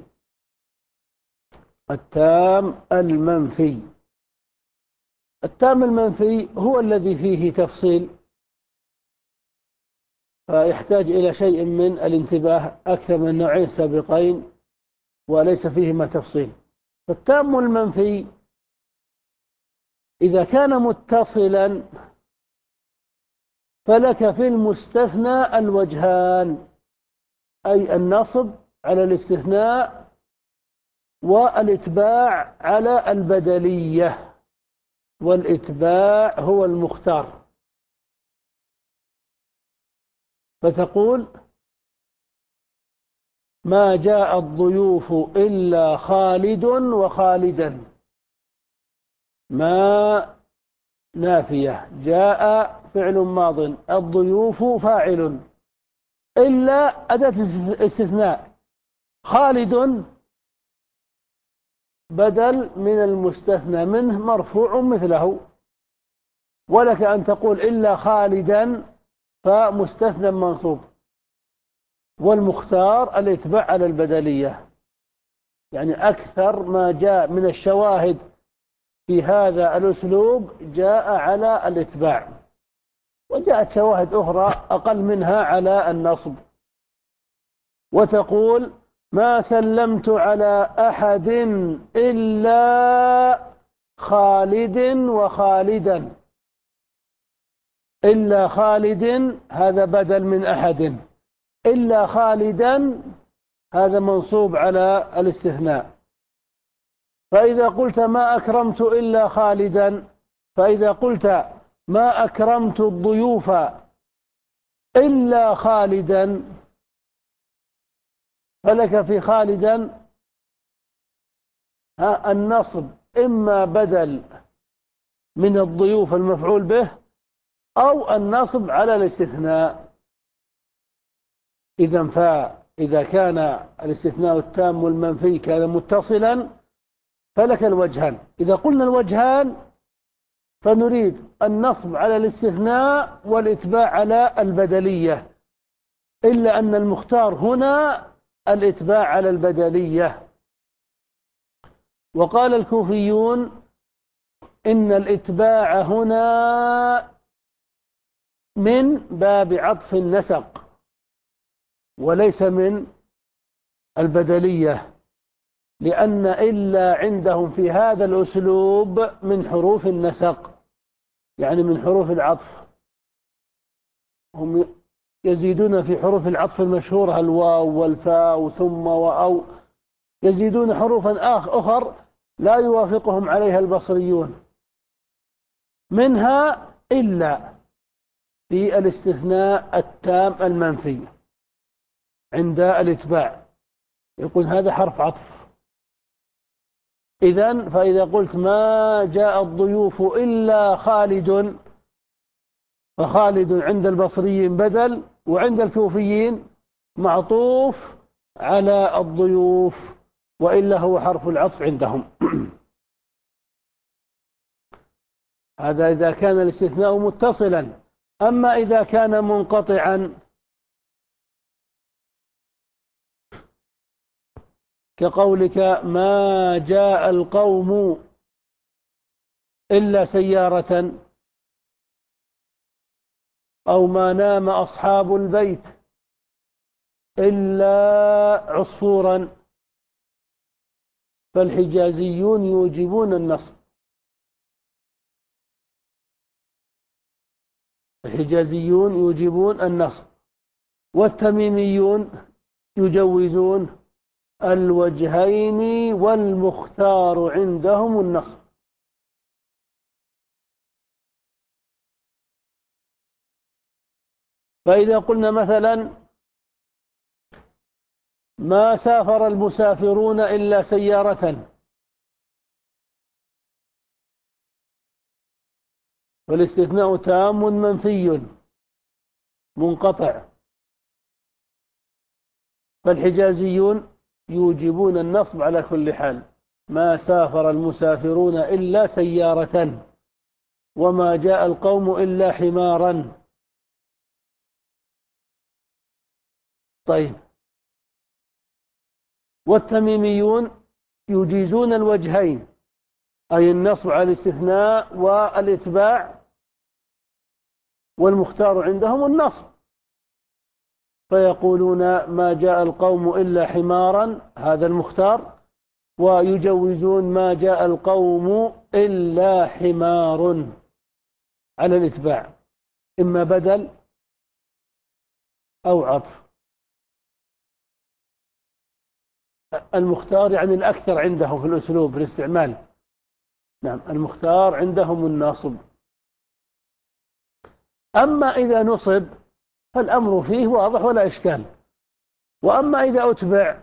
التام المنفي. التام المنفي هو الذي فيه تفصيل، فيحتاج إلى شيء من الانتباه أكثر من النوعين السابقين، وليس فيهما تفصيل. فالتام المنفي إذا كان متصلا فلك في المستثنى الوجهان، أي النصب على الاستثناء والإتباع على البدلية، والإتباع هو المختار. فتقول ما جاء الضيوف إلا خالد وخالدا. ما نافية، جاء فعل ماض، الضيوف فاعل، إلا أداة استثناء، خالد بدل من المستثنى منه مرفوع مثله. ولك أن تقول إلا خالدا فمستثنى منصوب، والمختار الاتباع على البدلية. يعني أكثر ما جاء من الشواهد في هذا الأسلوب جاء على الاتباع، وجاءت شواهد أخرى أقل منها على النصب. وتقول ما سلمت على أحد إلا خالد وخالدا. إلا خالد هذا بدل من أحد، إلا خالدا هذا منصوب على الاستثناء. فإذا قلت ما أكرمت إلا خالدا، فإذا قلت ما أكرمت الضيوف إلا خالدا، فلك في خالدا النصب إما بدل من الضيوف المفعول به، أو النصب على الاستثناء. إذن فإذا كان الاستثناء التام والمنفي كان متصلا فلك الوجهان. إذا قلنا الوجهان فنريد النصب على الاستثناء والإتباع على البدلية، إلا أن المختار هنا الإتباع على البدلية. وقال الكوفيون إن الإتباع هنا من باب عطف النسق وليس من البدلية، لأن إلا عندهم في هذا الأسلوب من حروف النسق، يعني من حروف العطف. هم يزيدون في حروف العطف المشهورة الواو والفاء وثم وأو، يزيدون حروفا آخ أخر لا يوافقهم عليها البصريون، منها إلا في الاستثناء التام المنفي عند الإتباع، يقول هذا حرف عطف. إذن فإذا قلت ما جاء الضيوف إلا خالد، فخالد عند البصريين بدل، وعند الكوفيين معطوف على الضيوف، وإلا هو حرف العطف عندهم. هذا إذا كان الاستثناء متصلا. أما إذا كان منقطعا كقولك ما جاء القوم إلا سيارة، أو ما نام أصحاب البيت إلا عصفورا، فالحجازيون يوجبون النصب. الحجازيون يوجبون النصب، والتميميون يجوزون الوجهين، والمختار عندهم النصب. فإذا قلنا مثلا ما سافر المسافرون إلا سيارة، فالاستثناء تام منفي منقطع، فالحجازيون يوجبون النصب على كل حال. ما سافر المسافرون إلا سيارة، وما جاء القوم إلا حمارا. طيب، والتميميون يجيزون الوجهين، أي النصب على الاستثناء والإتباع، والمختار عندهم النصب، فيقولون ما جاء القوم إلا حمارا، هذا المختار، ويجوزون ما جاء القوم إلا حمار على الإتباع، إما بدل أو عطف. المختار يعني الأكثر عندهم في الأسلوب في الاستعمال. نعم، المختار عندهم الناصب. أما إذا نصب فالأمر فيه واضح ولا إشكال. وأما إذا أتبع،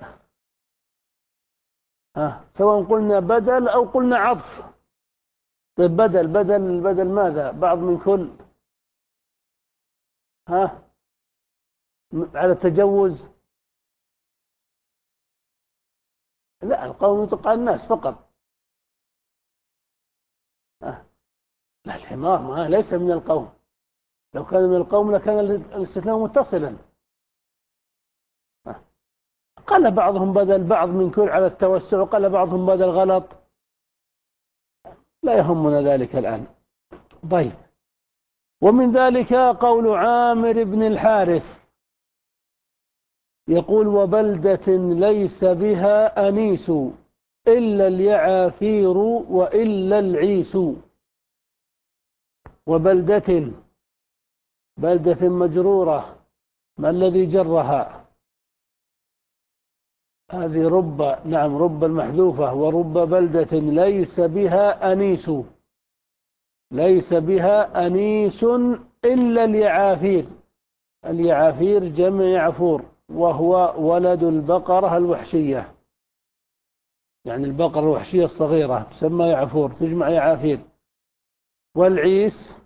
ها سواء قلنا بدل أو قلنا عطف. طيب، بدل بدل بدل ماذا؟ بعض من كل، ها على التجوز؟ لا، القوم يطلق على الناس فقط. ها. لا، الحمار ما ليس من القوم، لو كان من القوم لكان الاستثناء متصلا. ها. قال بعضهم بدل بعض من كل على التوسع، وقال بعضهم بدل غلط، لا يهمنا ذلك الآن. طيب، ومن ذلك قول عامر بن الحارث يقول وبلدة ليس بها أنيس إلا اليعافير وإلا العيس. وبلدة، بلدة مجرورة، ما الذي جرها؟ هذه رب، نعم رب المحذوفة، ورب بلدة ليس بها أنيس، ليس بها أنيس إلا اليعافير. اليعافير جمع يعفور، وهو ولد البقرة الوحشية، يعني البقرة الوحشية الصغيرة تسمى يعفور، تجمع يعافير. والعيس،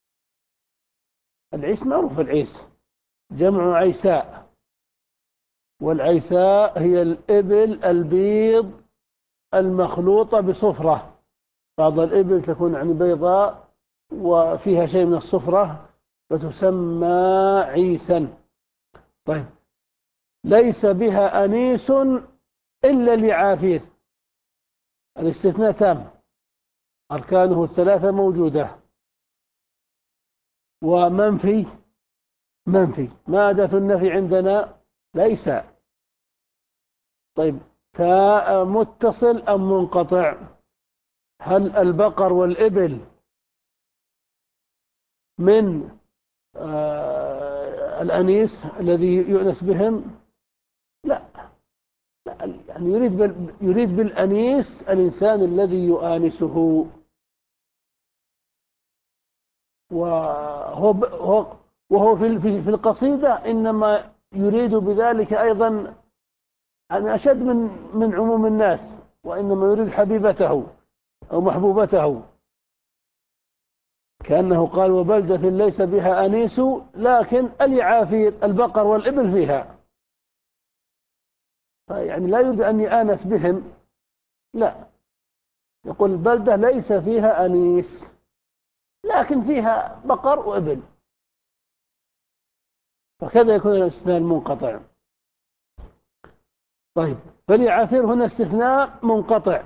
العيس معروف، العيس جمع عيساء، والعيساء هي الإبل البيض المخلوطة بصفرة. بعض الإبل تكون يعني بيضاء وفيها شيء من الصفرة فتسمى عيسا. طيب، ليس بها أنيس إلا اليعافير. الاستثناء تام، أركانه الثلاثة موجودة. ومنفي، منفي ما أداة النفي عندنا ليس. طيب تاء متصل أم منقطع؟ هل البقر والإبل من آه الأنيس الذي يؤنس بهم؟ لا, لا يعني يريد بال يريد بالأنيس الإنسان الذي يؤانسه. وهو وهو في في القصيدة إنما يريد بذلك أيضا يعني أشد من من عموم الناس، وإنما يريد حبيبته أو محبوبته، كأنه قال وبلدة ليس بها أنيس لكن اليعافير البقر والإبل فيها. يعني لا يريد أن يآنس بهم، لا، يقول بلدة ليس فيها أنيس لكن فيها بقر وإبل، فكذا يكون الاستثناء المنقطع. طيب فاليعافير هنا استثناء منقطع،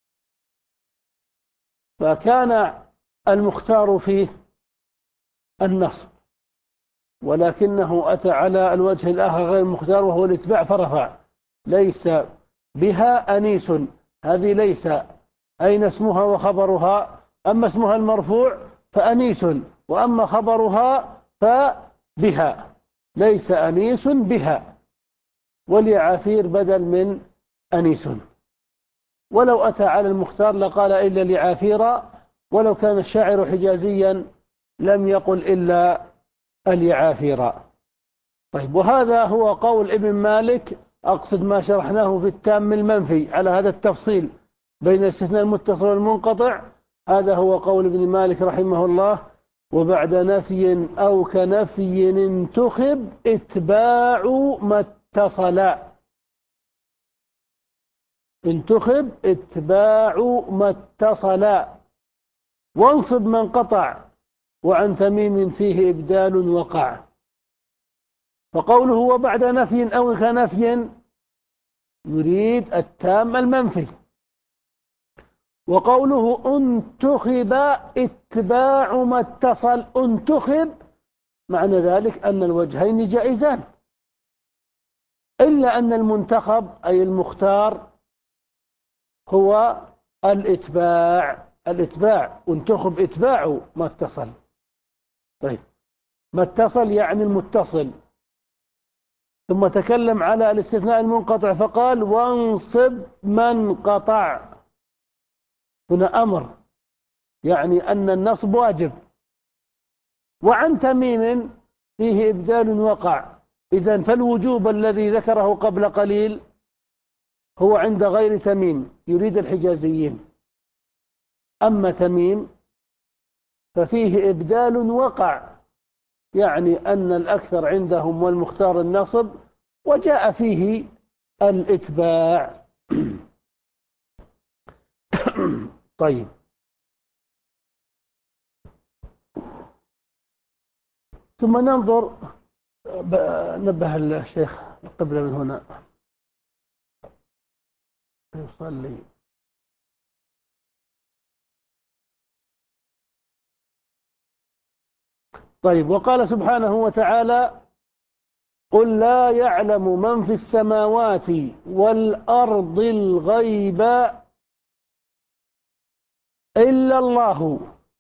فكان المختار فيه النصب، ولكنه أتى على الوجه الآخر غير المختار وهو الاتباع فرفع. ليس بها أنيس، هذه ليس أين اسمها وخبرها؟ أما اسمها المرفوع فأنيس، وأما خبرها فبها، ليس أنيس بها. واليعافير بدل من أنيس. ولو أتى على المختار لقال إلا اليعافير، ولو كان الشاعر حجازيا لم يقل إلا اليعافير. طيب وهذا هو قول ابن مالك، أقصد ما شرحناه في التام المنفي على هذا التفصيل بين الاستثناء المتصل والمنقطع. هذا هو قول ابن مالك رحمه الله. وبعد نفي أو كنفي انتخب اتباع ما اتصل، انتخب اتباع ما اتصل، وانصب من قطع، وعن تميم فيه إبدال وقع. فقوله وبعد نفي أو كنفي يريد التام المنفي. وقوله انتخب اتباع ما اتصل، انتخب معنى ذلك أن الوجهين جائزان، إلا أن المنتخب أي المختار هو الاتباع. الاتباع انتخب اتباع ما اتصل. طيب ما اتصل يعني المتصل. ثم تكلم على الاستثناء المنقطع فقال وانصب من قطع. هنا أمر يعني أن النصب واجب. وعن تميم فيه إبدال وقع. إذن فالوجوب الذي ذكره قبل قليل هو عند غير تميم، يريد الحجازيين. أما تميم ففيه إبدال وقع، يعني أن الأكثر عندهم والمختار النصب، وجاء فيه الإتباع. طيب ثم ننظر، نبه الشيخ القبلة من هنا يصلي. طيب وقال سبحانه وتعالى قل لا يعلم من في السماوات والأرض الغيب إلا الله.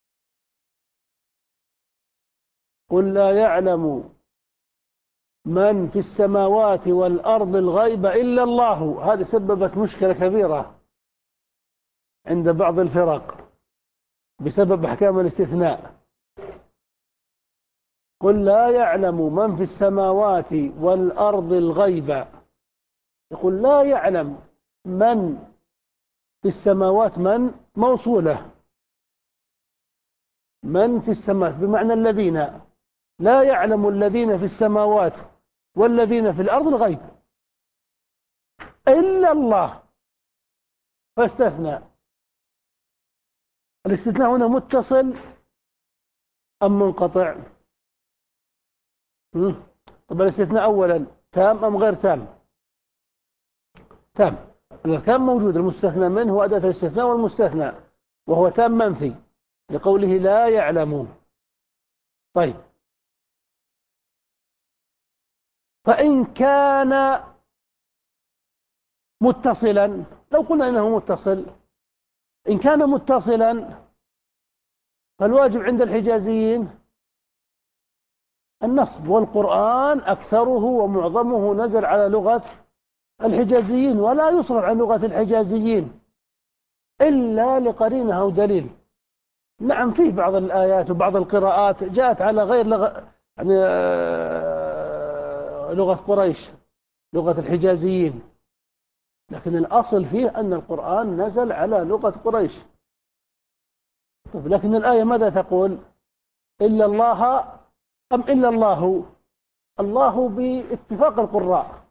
قل لا يعلم من في السماوات والأرض الغيب إلا الله. هذه سببت مشكلة كبيرة عند بعض الفرق بسبب أحكام الاستثناء. قل لا يعلم من في السماوات والأرض الغيب، يقول لا يعلم من في السماوات، من موصولة، من في السماوات بمعنى الذين، لا يعلم الذين في السماوات والذين في الأرض الغيب إلا الله. فاستثنى. الاستثناء هنا متصل أم منقطع؟ طب الاستثناء أولا تام أم غير تام؟ تام. إذا كان موجود المستثنى منه هو أداة الاستثناء والمستثنى، وهو تام منفي لقوله لا يعلمون. طيب، فإن كان متصلا، لو قلنا إنه متصل، إن كان متصلا فالواجب عند الحجازيين النصب، والقرآن أكثره ومعظمه نزل على لغة الحجازيين، ولا يصرف عن لغة الحجازيين إلا لقرينة أو دليل. نعم، فيه بعض الآيات وبعض القراءات جاءت على غير لغة، يعني لغة قريش، لغة الحجازيين، لكن الأصل فيه أن القرآن نزل على لغة قريش. طيب، لكن الآية ماذا تقول؟ إلا الله أم إلا الله؟ الله باتفاق القراء،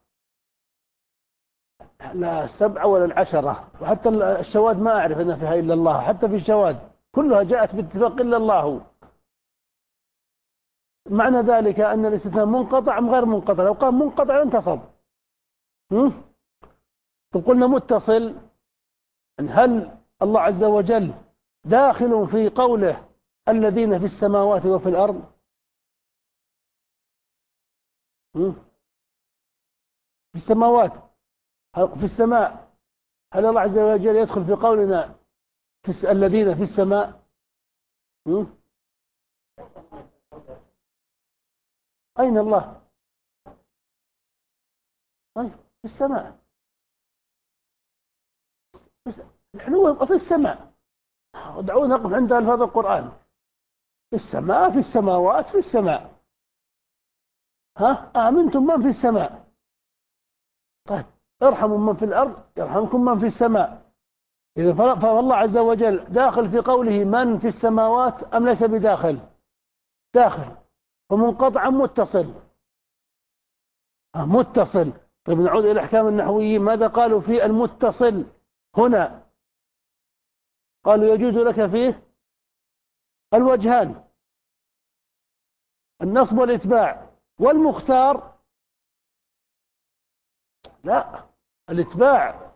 لا السبعة ولا العشرة، وحتى الشواذ ما أعرف أن فيها إلا الله، حتى في الشواذ كلها جاءت باتفاق إلا الله. معنى ذلك أن الاستثناء منقطع أم غير منقطع؟ لو كان منقطع انتصب. طب قلنا متصل، هل الله عز وجل داخل في قوله الذين في السماوات وفي الأرض؟ في السماوات، في السماء، هل الله عز وجل يدخل في قولنا في الذين في السماء؟ أين الله؟ طيب، في السماء، الحلو في السماء، دعونا نقف عند ألفاظ القرآن. في السماء، في السماوات، في السماء. ها، أأمنتم من في السماء؟ طيب، ارحموا من في الأرض يرحمكم من في السماء. إذا فالله عز وجل داخل في قوله من في السماوات أم ليس بداخل؟ داخل، ومنقطع متصل. متصل. طيب، نعود إلى أحكام النحويين، ماذا قالوا في المتصل هنا؟ قالوا يجوز لك فيه الوجهان، النصب والإتباع، والمختار لا، الإتباع.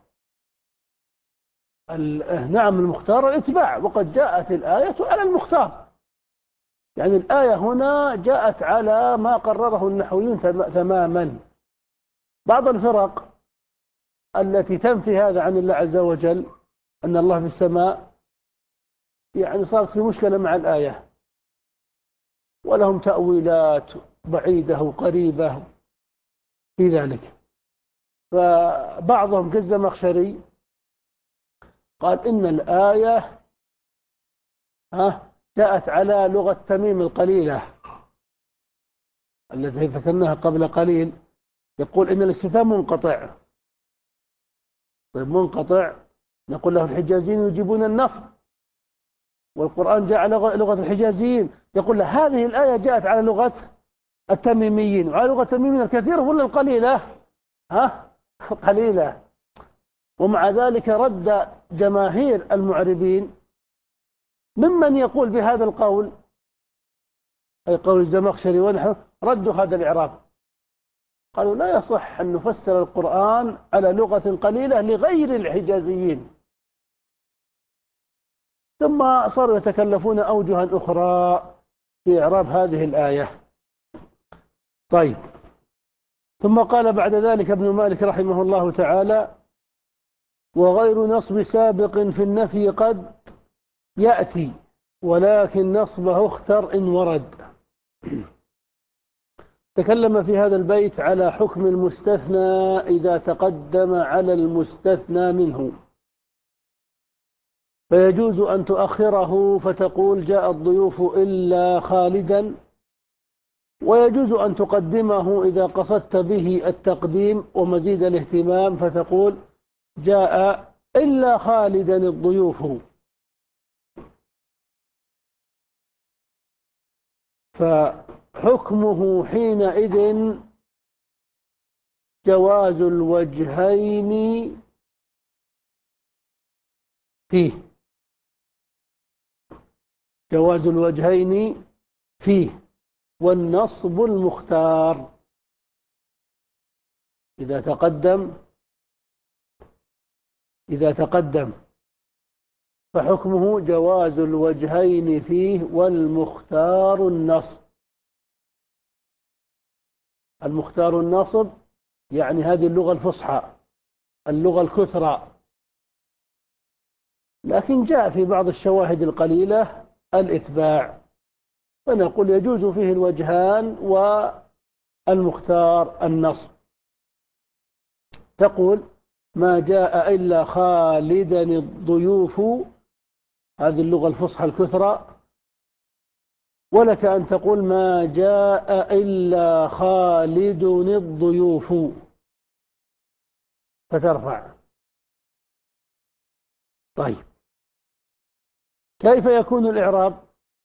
نعم، المختار الإتباع، وقد جاءت الآية على المختار، يعني الآية هنا جاءت على ما قرره النحويون تماما. بعض الفرق التي تنفي هذا عن الله عز وجل، أن الله في السماء، يعني صارت في مشكلة مع الآية، ولهم تأويلات بعيدة وقريبة في ذلك. فبعضهم كالزمخشري قال إن الآية ها جاءت على لغة تميم القليلة التي ذكرناها قبل قليل، يقول إن الاستثناء منقطع. طيب، منقطع، نقول له الحجازيين يجيبون النصب، والقرآن جاء على لغة الحجازيين، يقول له هذه الآية جاءت على لغة التميميين، وعلى لغة التميميين الكثيرة ولا القليلة؟ ها، قليلة. ومع ذلك رد جماهير المعربين ممن يقول بهذا القول، أي قول الزمخشري ونحن، ردوا هذا الإعراب، قالوا لا يصح أن نفسر القرآن على لغة قليلة لغير الحجازيين. ثم صاروا يتكلفون أوجها أخرى في إعراب هذه الآية. طيب، ثم قال بعد ذلك ابن مالك رحمه الله تعالى: وغير نصب سابق في النفي قد يأتي، ولكن نصبه اختر إن ورد. تكلم في هذا البيت على حكم المستثنى إذا تقدم على المستثنى منه، فيجوز أن تؤخره فتقول جاء الضيوف إلا خالدا، ويجوز أن تقدمه إذا قصدت به التقديم ومزيد الاهتمام فتقول جاء إلا خالدا الضيوف. فحكمه حينئذ جواز الوجهين فيه، جواز الوجهين فيه والنصب المختار إذا تقدم إذا تقدم، فحكمه جواز الوجهين فيه، والمختار النصب. المختار النصب يعني هذه اللغة الفصحى، اللغة الكثرى. لكن جاء في بعض الشواهد القليلة الإتباع، فنقول يجوز فيه الوجهان والمختار النصب. تقول ما جاء إلا خالدا الضيوف، هذه اللغة الفصحى الكثرى. ولك أن تقول ما جاء إلا خالد الضيوف، فترفع. طيب كيف يكون الإعراب؟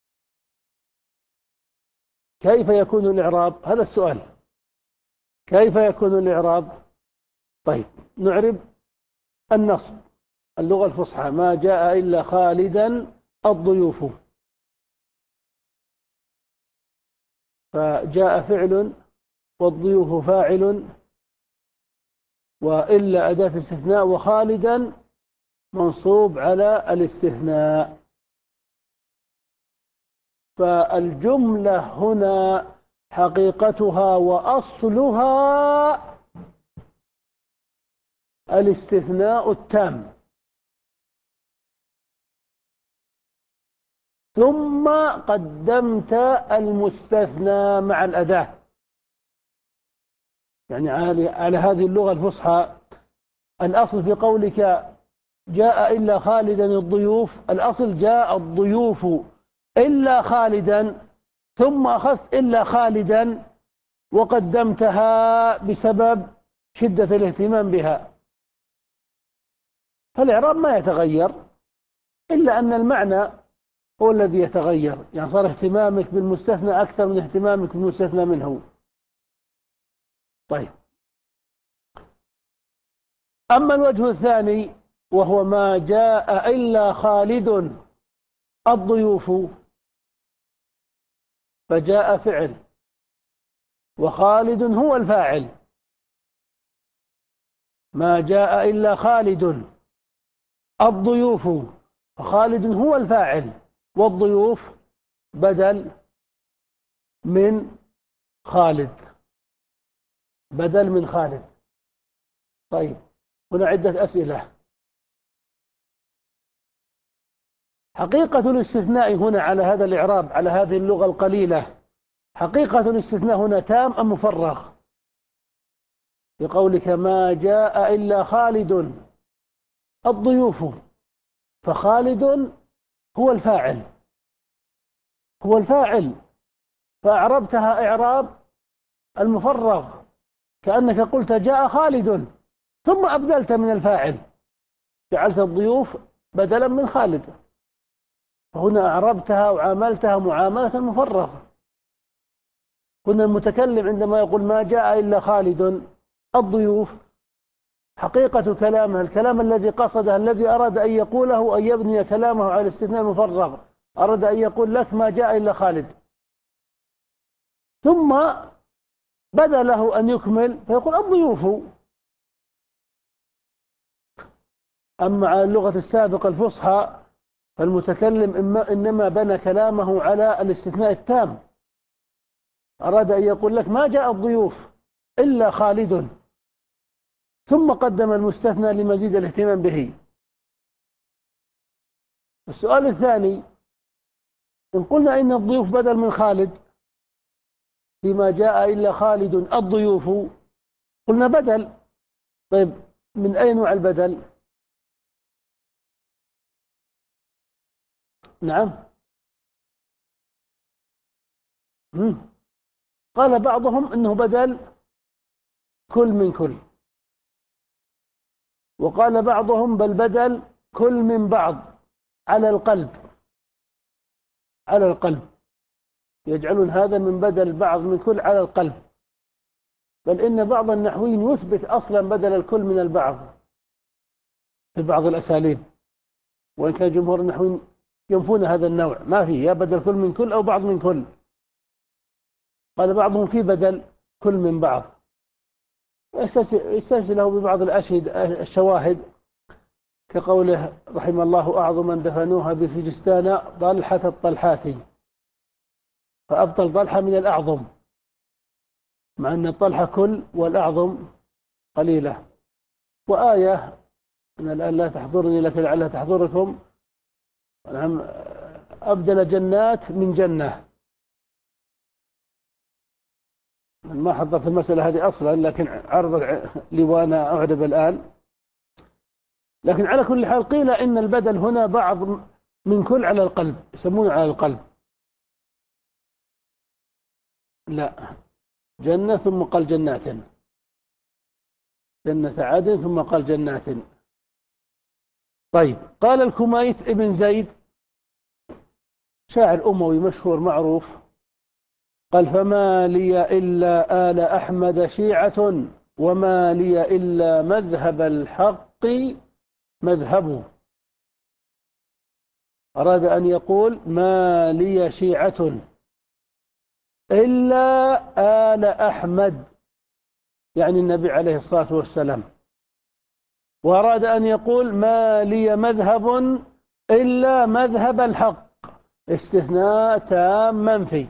كيف يكون الإعراب؟ هذا السؤال، كيف يكون الإعراب؟ طيب نعرب النصب، اللغة الفصحى ما جاء إلا خالدا الضيوف، فجاء فعل والضيوف فاعل، وإلا أداة استثناء، وخالدا منصوب على الاستثناء. فالجملة هنا حقيقتها وأصلها الاستثناء التام، ثم قدمت المستثنى مع الأداة. يعني على هذه اللغة الفصحى الأصل في قولك جاء إلا خالدا الضيوف، الأصل جاء الضيوف إلا خالدا، ثم أخذت إلا خالدا وقدمتها بسبب شدة الاهتمام بها، فالإعراب ما يتغير، إلا أن المعنى هو الذي يتغير. يعني صار اهتمامك بالمستثنى أكثر من اهتمامك بالمستثنى منه. طيب أما الوجه الثاني وهو ما جاء إلا خالد الضيوف، فجاء فعل وخالد هو الفاعل. ما جاء إلا خالد الضيوف، فخالد هو الفاعل والضيوف بدل من خالد، بدل من خالد. طيب هنا عدة أسئلة. حقيقة الاستثناء هنا على هذا الإعراب، على هذه اللغة القليلة، حقيقة الاستثناء هنا تام أم مفرغ؟ بقولك ما جاء إلا خالد الضيوف، فخالد هو الفاعل، هو الفاعل، فأعربتها إعراب المفرغ، كأنك قلت جاء خالد ثم أبدلت من الفاعل، جعلت الضيوف بدلا من خالد، فهنا أعربتها وعاملتها معاملة المفرغ. هنا المتكلم عندما يقول ما جاء إلا خالد الضيوف، حقيقة كلامه الكلام الذي قصده، الذي أراد أن يقوله، أن يبني كلامه على الاستثناء المفرغ، أراد أن يقول لك ما جاء إلا خالد، ثم بدا له أن يكمل فيقول الضيوف. أما على اللغة السابقة الفصحى فالمتكلم إنما بنى كلامه على الاستثناء التام، أراد أن يقول لك ما جاء الضيوف إلا خالد، ثم قدم المستثنى لمزيد الاهتمام به. السؤال الثاني، إن قلنا إن الضيوف بدل من خالد فيما جاء إلا خالد الضيوف، قلنا بدل، طيب من أي نوع البدل؟ نعم. مم. قال بعضهم إنه بدل كل من كل، وقال بعضهم بل بدل كل من بعض، على القلب، على القلب، يجعلون هذا من بدل بعض من كل على القلب. بل إن بعض النحويين يثبت أصلا بدل الكل من البعض في بعض الأساليب، وإن كان جمهور النحويين ينفون هذا النوع، ما فيه يا بدل كل من كل أو بعض من كل. قال بعضهم في بدل كل من بعض، يستشهد له ببعض الأشهد الشواهد، كقوله رحم الله أعظم من دفنوها بسجستان طلحة الطلحات، فأبطل طلحة من الأعظم، مع أن الطلحة كل والأعظم قليلة. وآية أن الآن لا تحضرني لكن لعلها تحضركم، نعم، أبدل جنات من جنة. ما حضرت المسألة هذه أصلا، لكن عرضت لي وأنا أعرب الآن. لكن على كل حال قيل إن البدل هنا بعض من كل على القلب، يسمونه على القلب. لا، جنة ثم قال جنات، جنة عدن ثم قال جنات. طيب، قال الكميت ابن زيد شاعر أموي مشهور معروف، قال فما لي إلا آل أحمد شيعة وما لي إلا مذهب الحق مذهب. أراد أن يقول ما لي شيعة إلا آل أحمد، يعني النبي عليه الصلاة والسلام. وأراد أن يقول ما لي مذهب إلا مذهب الحق، استثناء تام منفي،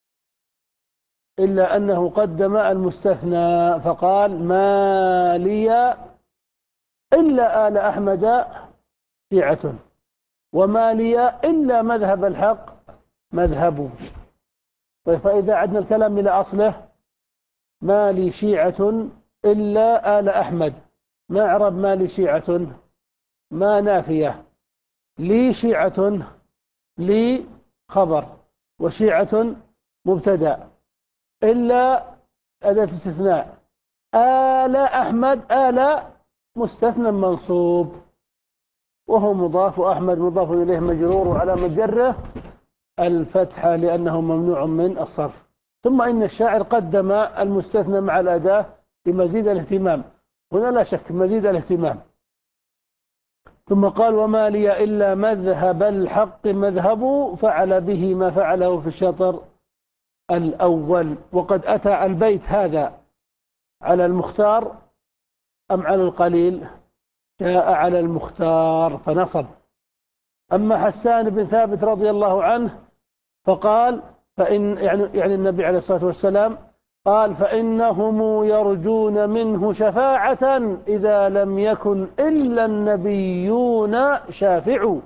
إلا أنه قدم المستثنى فقال ما لي إلا آل أحمد شيعة وما لي إلا مذهب الحق مذهب. طيب، فإذا عدنا الكلام إلى أصله، ما لي شيعة إلا آل أحمد، ما أعرب ما لي شيعة؟ ما نافية، لي شيعة، لي خبر وشيعة مبتدأ، إلا أداة استثناء، آل أحمد، آل مستثنى منصوب وهو مضاف، وأحمد مضاف إليه مجرور، وعلى مجره الفتحة لأنه ممنوع من الصرف. ثم إن الشاعر قدم المستثنى مع الأداة لمزيد الاهتمام، هنا لا شك مزيد الاهتمام. ثم قال وما لي إلا مذهب الحق مذهب، فعل به ما فعله في الشطر الأول. وقد أتى البيت هذا على المختار أم على القليل؟ جاء على المختار فنصب. أما حسان بن ثابت رضي الله عنه فقال فإن يعني, يعني النبي عليه الصلاة والسلام قال فإنهم يرجون منه شفاعة إذا لم يكن إلا النبيون شافعوا،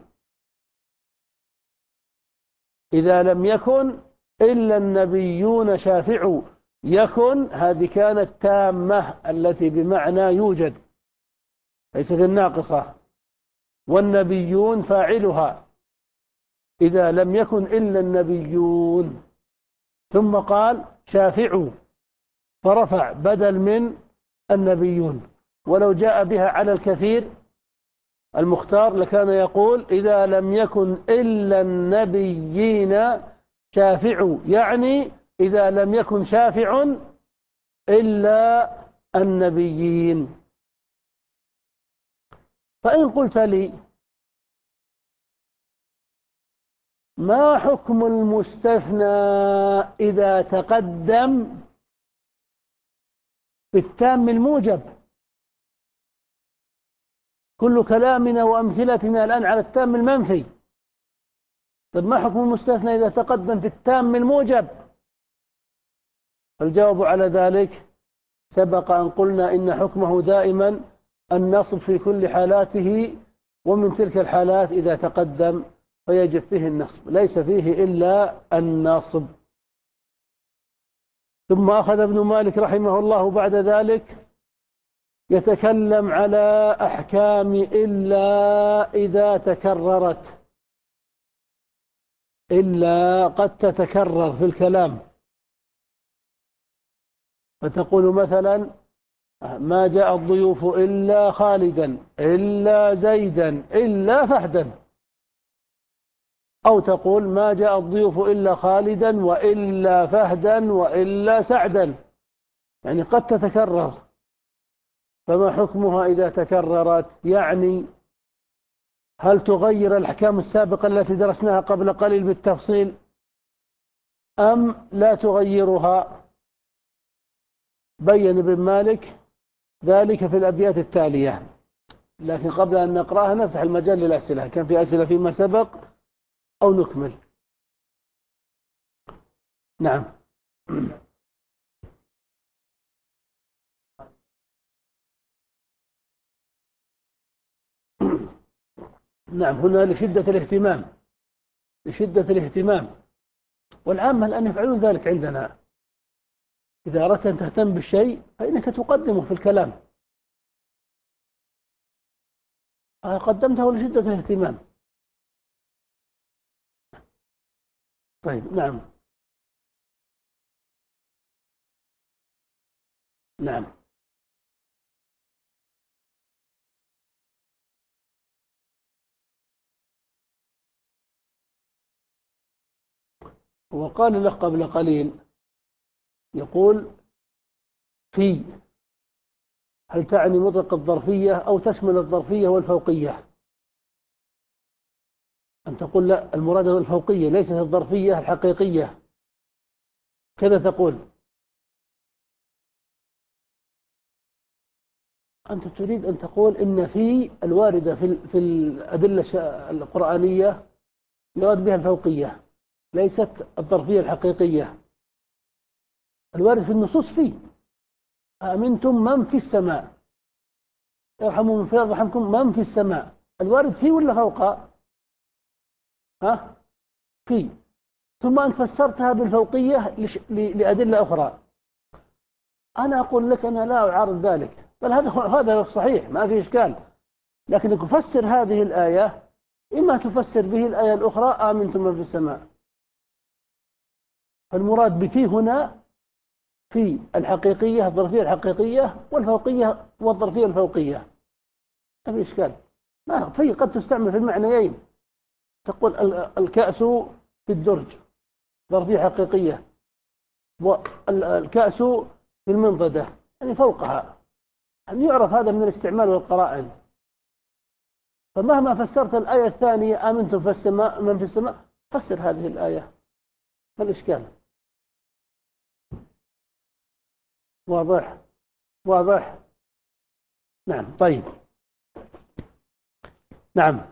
إذا لم يكن إلا النبيون شافعوا. يكن هذه كانت تامة التي بمعنى يوجد، ليست الناقصة، والنبيون فاعلها إذا لم يكن إلا النبيون. ثم قال شافعوا فرفع بدل من النبيون، ولو جاء بها على الكثير المختار لكان يقول إذا لم يكن إلا النبيين شافعوا، يعني إذا لم يكن شافع إلا النبيين. فإن قلت لي ما حكم المستثنى إذا تقدم بالتام الموجب؟ كل كلامنا وأمثلتنا الآن على التام المنفي. طيب، ما حكم المستثنى إذا تقدم في التام الموجب؟ الجواب على ذلك سبق أن قلنا إن حكمه دائما النصب في كل حالاته، ومن تلك الحالات إذا تقدم فيجب فيه النصب، ليس فيه إلا النصب. ثم أخذ ابن مالك رحمه الله بعد ذلك يتكلم على أحكام إلا إذا تكررت. إلا قد تتكرر في الكلام، فتقول مثلا ما جاء الضيوف إلا خالدا إلا زيدا إلا فهدا، أو تقول ما جاء الضيوف إلا خالدا وإلا فهدا وإلا سعدا، يعني قد تتكرر. فما حكمها إذا تكررت؟ يعني هل تغير الأحكام السابقة التي درسناها قبل قليل بالتفصيل أم لا تغيرها؟ بين ابن مالك ذلك في الأبيات التالية. لكن قبل أن نقرأها نفتح المجال للأسئلة. كان في أسئلة فيما سبق أو نكمل؟ نعم. نعم، هنا لشدة الاهتمام، لشدة الاهتمام، والعامة الآن يفعلون ذلك عندنا. إذا أردت أن تهتم بالشيء فإنك تقدمه في الكلام. قدمته لشدة الاهتمام. طيب. نعم. نعم. وقال له قبل قليل، يقول في، هل تعني مطلق الظرفية أو تشمل الظرفية والفوقية؟ أن تقول لا، المراد الفوقية ليست الظرفية الحقيقية، كذا تقول. أنت تريد أن تقول إن في الواردة في في الأدلة القرآنية يراد بها الفوقية ليست الظرفية الحقيقية. الوارد في النصوص فيه أأمنتم من في السماء يرحموا من في الأرض يرحمكم من في السماء، الوارد فيه ولا فوق؟ ها؟ فيه. ثم أنت فسرتها بالفوقية لأدلة أخرى. أنا أقول لك أنا لا أعارض ذلك، بل هذا هذا الصحيح، ما في إشكال. لكنك تفسر هذه الآية، إما تفسر به الآية الأخرى آمنتم من في السماء. فالمراد بفيه هنا في الحقيقية، الظرفية الحقيقية، والفوقية والظرفية الفوقية. ما في إشكال. ما في، قد تستعمل في المعنيين. تقول الكأس في الدرج ظرفية حقيقية، والكأس في المنضدة يعني فوقها. أن يعرف هذا من الاستعمال والقرائن. فمهما فسرت الآية الثانية آمنتم في السماء من في السماء، فسر هذه الآية، ما الإشكال؟ واضح؟ واضح. نعم. طيب. نعم.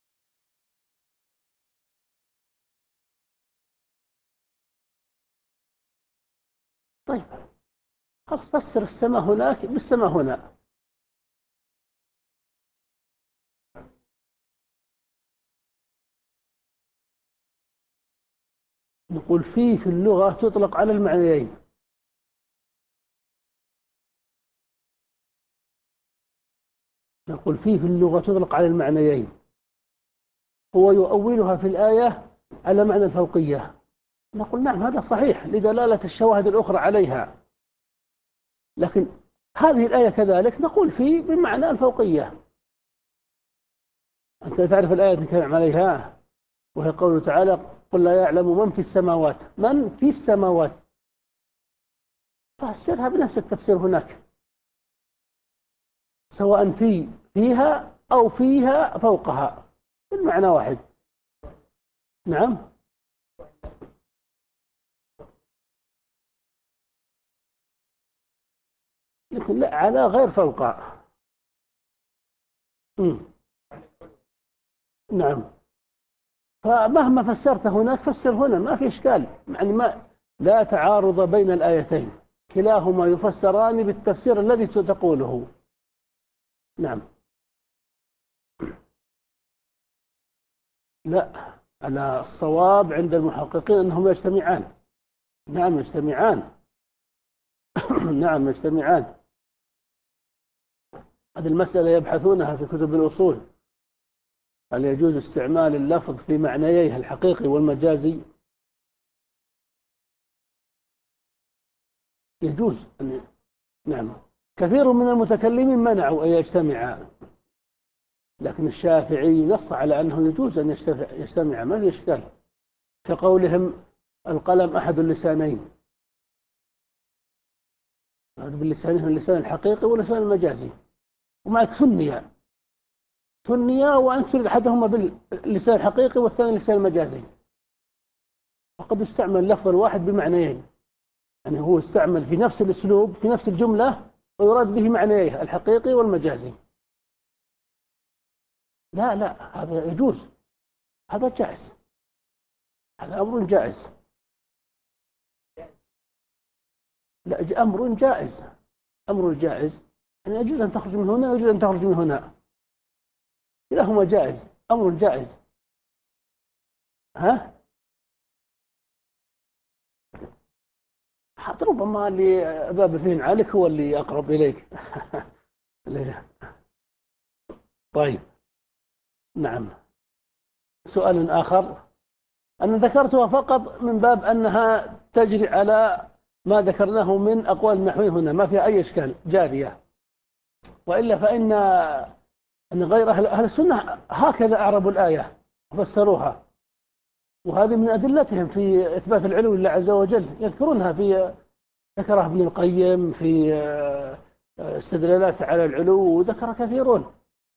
طيب خلاص، فسر السماء هناك بالسماء هنا. نقول فيه في اللغة تطلق على المعنيين. نقول فيه في اللغة تطلق على المعنيين. هو يؤولها في الآية على معنى الفوقية. نقول نعم، هذا صحيح لدلالة الشواهد الأخرى عليها. لكن هذه الآية كذلك نقول فيه بمعنى الفوقية. أنت تعرف الآية نتكلم عليها، وهي قوله تعالى قل لا يعلم من في السماوات، من في السماوات، فسرها بنفس التفسير هناك، سواء في فيها أو فيها فوقها، المعنى واحد. نعم. لكن لا، على غير فوقها. مم. نعم. فمهما فسرت هناك فسر هنا، ما في إشكال. يعني ما لا تعارض بين الآيتين، كلاهما يفسران بالتفسير الذي تقوله. نعم. لا، على الصواب عند المحققين أنهم يجتمعان. نعم يجتمعان. نعم يجتمعان. هذه المسألة يبحثونها في كتب الأصول، هل يجوز استعمال اللفظ في معنييه الحقيقي والمجازي؟ يجوز. نعم. كثير من المتكلمين منعوا أن يجتمعا، لكن الشافعي نص على أنه يجوز أن يجتمع، ما في إشكال. كقولهم القلم أحد اللسانين، باللسانين اللسان الحقيقي واللسان المجازي، ومعك ثنيا ثنيا وأنت تريد أحدهما باللسان الحقيقي والثاني اللسان المجازي، فقد يستعمل لفظ الواحد بمعنيين. يعني هو استعمل في نفس الأسلوب في نفس الجملة ويراد به معنيه الحقيقي والمجازي. لا لا، هذا يجوز، هذا جائز، هذا أمر جائز. لا، أمر جائز، أمر جائز، يعني يجوز أن تخرج من هنا ويجوز أن تخرج من هنا، كلاهما جائز، أمر جائز. ها؟ حتى ربما اللي باب فيه عليك هو اللي أقرب إليك. طيب، نعم. سؤال آخر، أنا ذكرتها فقط من باب أنها تجري على ما ذكرناه من أقوال النحويين هنا، ما فيها أي إشكال، جارية. وإلا فإن أن غير أهل, أهل السنة هكذا أعربوا الآية وفسروها، وهذه من أدلتهم في إثبات العلو لله عز وجل، يذكرونها في ذكرها ابن القيم في استدلالات على العلو، وذكر كثيرون.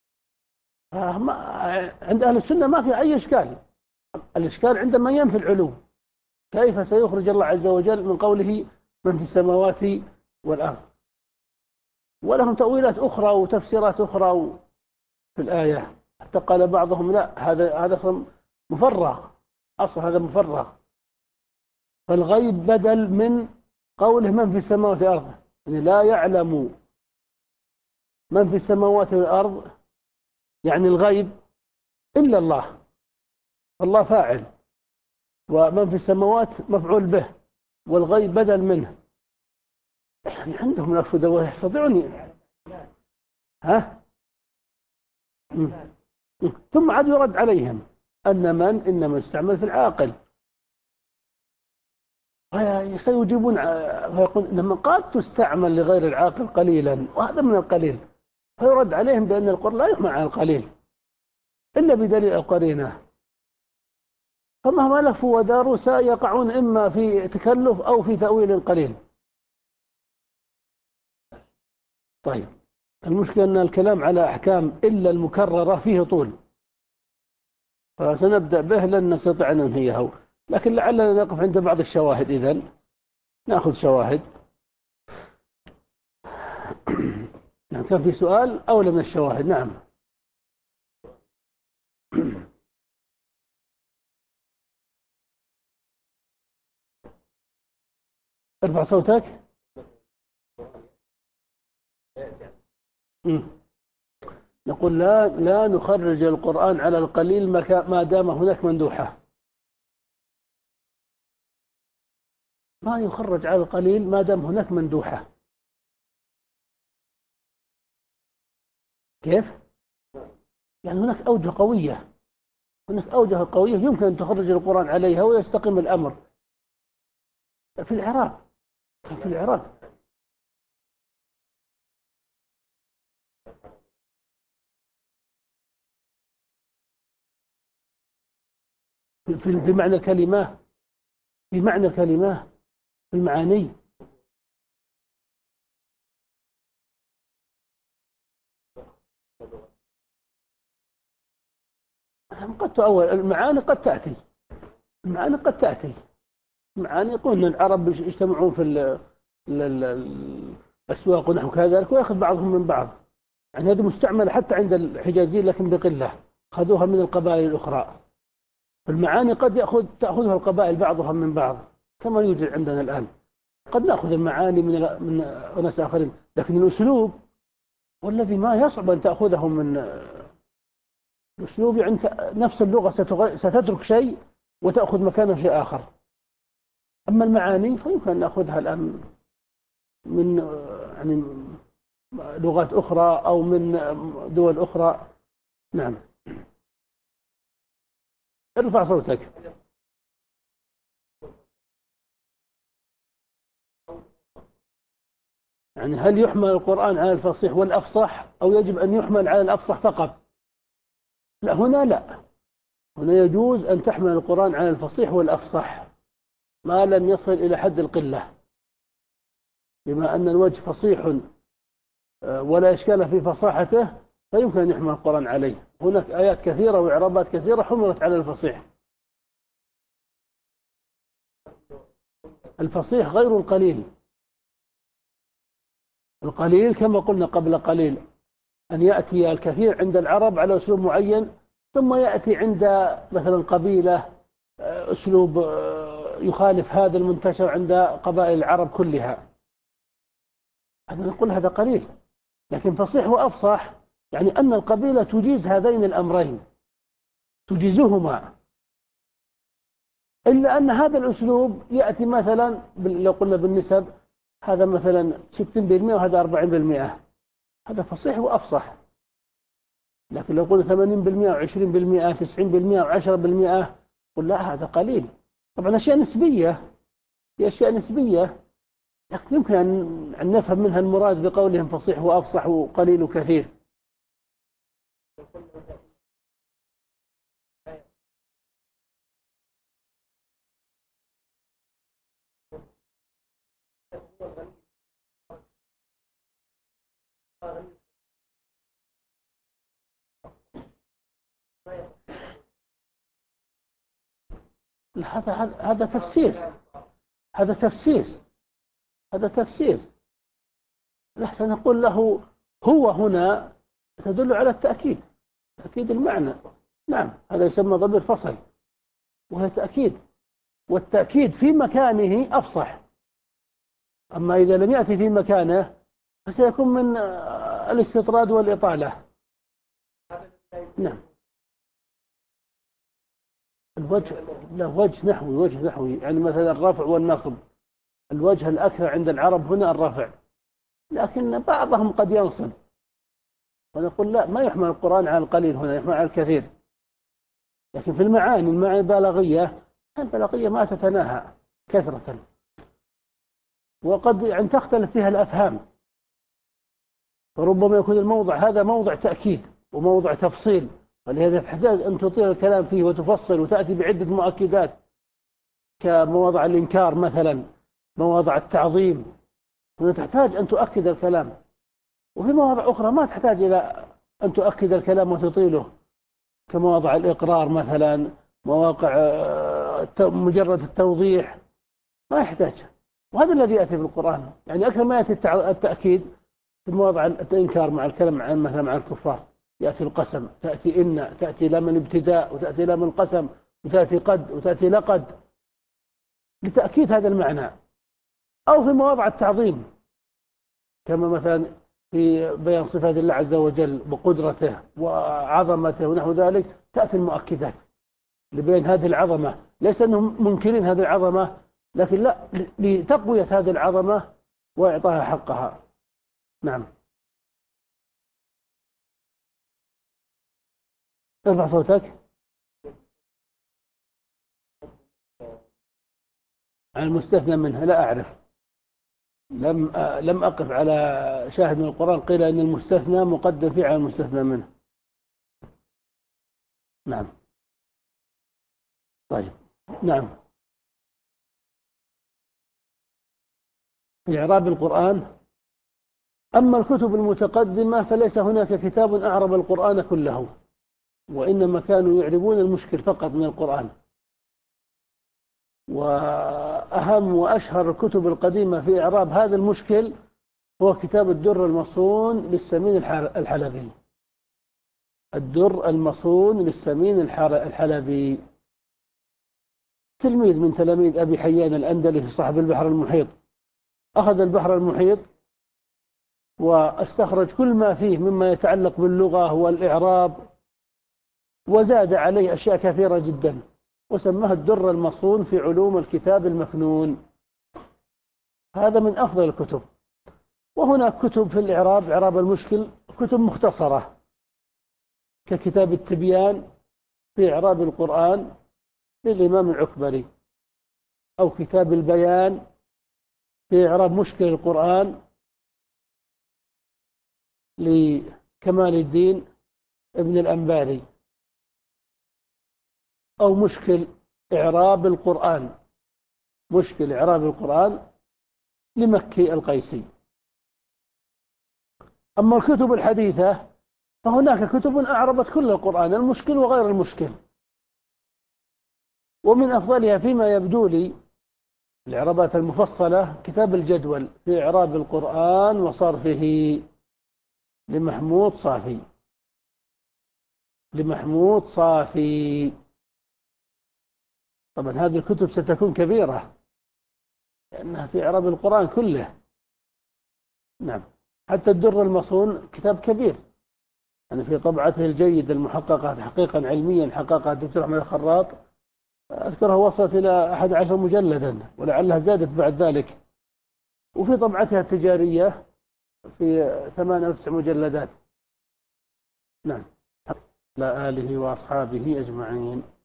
عند أهل السنة ما في أي إشكال، الإشكال عندما ينفي العلو، كيف سيخرج الله عز وجل من قوله من في السماوات والأرض؟ ولهم تأويلات أخرى وتفسيرات أخرى في الآية، حتى قال بعضهم لا، هذا هذا أصلا مفرغ، أصلا هذا مفرغ، فالغيب بدل من قوله من في السماوات والأرض، يعني لا يعلم من في السماوات والأرض، يعني الغيب إلا الله، الله فاعل، ومن في السماوات مفعول به، والغيب بدل منه. يعني عندهم الأفودة ويستطيعون. ها؟ ثم عاد يرد عليهم أن من إنما يستعمل في العاقل، سيجيبون فيقول إنما قد تستعمل لغير العاقل قليلا، وهذا من القليل، فيرد عليهم بأن القرآن لا يحمل على القليل إلا بدليل أو قرينة، فمهما لفوا وداروا سيقعون إما في تكلف أو في تأويل قليل. طيب، المشكلة أن الكلام على أحكام إلا المكررة فيه طول، فسنبدأ به لن نستطيع أن ننهيه، لكن لعلنا نقف عند بعض الشواهد. إذن نأخذ شواهد. نعم، كان في سؤال أولى من الشواهد. نعم. ارفع صوتك. نقول لا لا نخرج القرآن على القليل ما دام هناك مندوحة، ما يخرج على القليل ما دام هناك مندوحة. كيف؟ يعني هناك أوجه قوية، هناك أوجه قوية يمكن أن تخرج القرآن عليها ويستقيم الأمر. في العراق، كان في العراق في, في معنى الكلمة، في معنى الكلمة، في المعاني. قد تؤول المعاني، قد تأتي المعاني، قد تأتي المعاني. يقولون العرب يجتمعون في ال ال الأسواق ونحو كذلك، ويأخذ بعضهم من بعض، يعني هذه مستعملة حتى عند الحجازيين لكن بقلة، أخذوها من القبائل الأخرى. المعاني قد يأخذ تأخذها القبائل بعضها من بعض، كما يوجد عندنا الآن، قد نأخذ المعاني من من أناس آخرين، لكن الأسلوب والذي ما يصعب أن تأخذه من الأسلوب، يعني نفس اللغة ستترك شيء وتأخذ مكانه شيء آخر. أما المعاني فيمكن أن نأخذها الآن من يعني لغات أخرى أو من دول أخرى. نعم. ارفع صوتك. يعني هل يحمل القرآن على الفصيح والأفصح أو يجب أن يحمل على الأفصح فقط؟ لا، هنا لا، هنا يجوز أن تحمل القرآن على الفصيح والأفصح ما لم يصل إلى حد القلة، بما أن الوجه فصيح ولا إشكال في فصاحته، فيمكن أن يحمل القرآن عليه. هناك آيات كثيرة وإعرابات كثيرة حملت على الفصيح. الفصيح غير القليل، القليل كما قلنا قبل قليل أن يأتي الكثير عند العرب على أسلوب معين، ثم يأتي عند مثلا قبيلة أسلوب يخالف هذا المنتشر عند قبائل العرب كلها. هذا نقول هذا قليل. لكن فصيح وأفصح يعني أن القبيلة تجيز هذين الأمرين، تجيزهما، إلا أن هذا الأسلوب يأتي مثلا لو قلنا بالنسب، هذا مثلا ستين بالمئة وهذا أربعين بالمئة، هذا فصيح وأفصح. لكن لو قلنا ثمانين بالمئة وعشرين بالمئة تسعين بالمئة وعشرة بالمئة، قل لا هذا قليل. طبعا أشياء نسبية، هي أشياء نسبية، لكن يمكن أن نفهم منها المراد بقولهم فصيح وأفصح وقليل وكثير. هذا هذا تفسير، هذا تفسير، هذا تفسير. لحسن نقول له هو هنا تدل على التأكيد، تأكيد المعنى. نعم، هذا يسمى ضمير فصل، وهي تأكيد، والتأكيد في مكانه أفصح. أما إذا لم يأتي في مكانه فسيكون من الاستطراد والإطالة. نعم. الوجه له وجه نحوي، وجه نحوي، يعني مثلا الرفع والنصب، الوجه الأكثر عند العرب هنا الرفع، لكن بعضهم قد ينصب، ونقول لا، ما يحمل القرآن على القليل هنا، يحمل على الكثير. لكن في المعاني، المعاني البلاغية، البلاغية ما تتناهى كثرة، وقد يعني تختلف فيها الأفهام، فربما يكون الموضع هذا موضع تأكيد وموضع تفصيل، ولهذا تحتاج أن تطيل الكلام فيه وتفصل وتأتي بعدة مؤكدات كمواضع الإنكار مثلا، مواضع التعظيم، هنا تحتاج أن تؤكد الكلام. وفي مواضع أخرى ما تحتاج إلى أن تؤكد الكلام وتطيله، كمواضع الإقرار مثلا، مواقع مجرد التوضيح ما يحتاج. وهذا الذي يأتي في القرآن، يعني أكثر ما يأتي التأكيد في مواضع الإنكار مع الكلام عن مثلا مع الكفار، يأتي القسم، تأتي إن، تأتي لام الابتداء، وتأتي لام القسم، وتأتي قد، وتأتي لقد، لتأكيد هذا المعنى. أو في مواضع التعظيم، كما مثلا في بيان صفات الله عز وجل وقدرته وعظمته ونحو ذلك، تأتي المؤكدات لبيان هذه العظمة، ليس أنهم منكرين هذه العظمة، لكن لا، لتقوية هذه العظمة وإعطاها حقها. نعم. ارفع صوتك. عن المستثنى منها لا أعرف، لم لم أقف على شاهد من القرآن قيل أن المستثنى مقدم فيه على المستثنى منه. نعم. طيب. نعم. في إعراب القرآن، أما الكتب المتقدمة فليس هناك كتاب أعرب القرآن كله، وإنما كانوا يعربون المشكل فقط من القرآن. وأهم وأشهر الكتب القديمة في إعراب هذا المشكل هو كتاب الدر المصون للسمين الحلبي. الدر المصون للسمين الحلبي، تلميذ من تلاميذ أبي حيان الأندلسي صاحب البحر المحيط، أخذ البحر المحيط واستخرج كل ما فيه مما يتعلق باللغة والإعراب، وزاد عليه أشياء كثيرة جدا، وسماه الدر المصون في علوم الكتاب المكنون. هذا من أفضل الكتب. وهناك كتب في الإعراب، إعراب المشكل، كتب مختصرة ككتاب التبيان في إعراب القرآن للإمام العكبري، أو كتاب البيان في إعراب مشكل القرآن لكمال الدين ابن الأنباري، أو مشكل إعراب القرآن، مشكل إعراب القرآن لمكي القيسي. أما الكتب الحديثة فهناك كتب أعربت كل القرآن، المشكل وغير المشكل. ومن أفضلها فيما يبدو لي الإعرابات المفصلة كتاب الجدول في إعراب القرآن وصرفه لمحمود صافي. لمحمود صافي. طبعا هذه الكتب ستكون كبيرة لأنها في إعراب القرآن كله. نعم. حتى الدر المصون كتاب كبير، يعني في طبعته الجيدة المحققة تحقيقا علميا حققها الدكتور أحمد الخراط، أذكرها وصلت إلى أحد عشر مجلدا ولعلها زادت بعد ذلك. وفي طبعتها التجارية في ثمان أو تسع مجلدات. نعم. على آله وأصحابه أجمعين.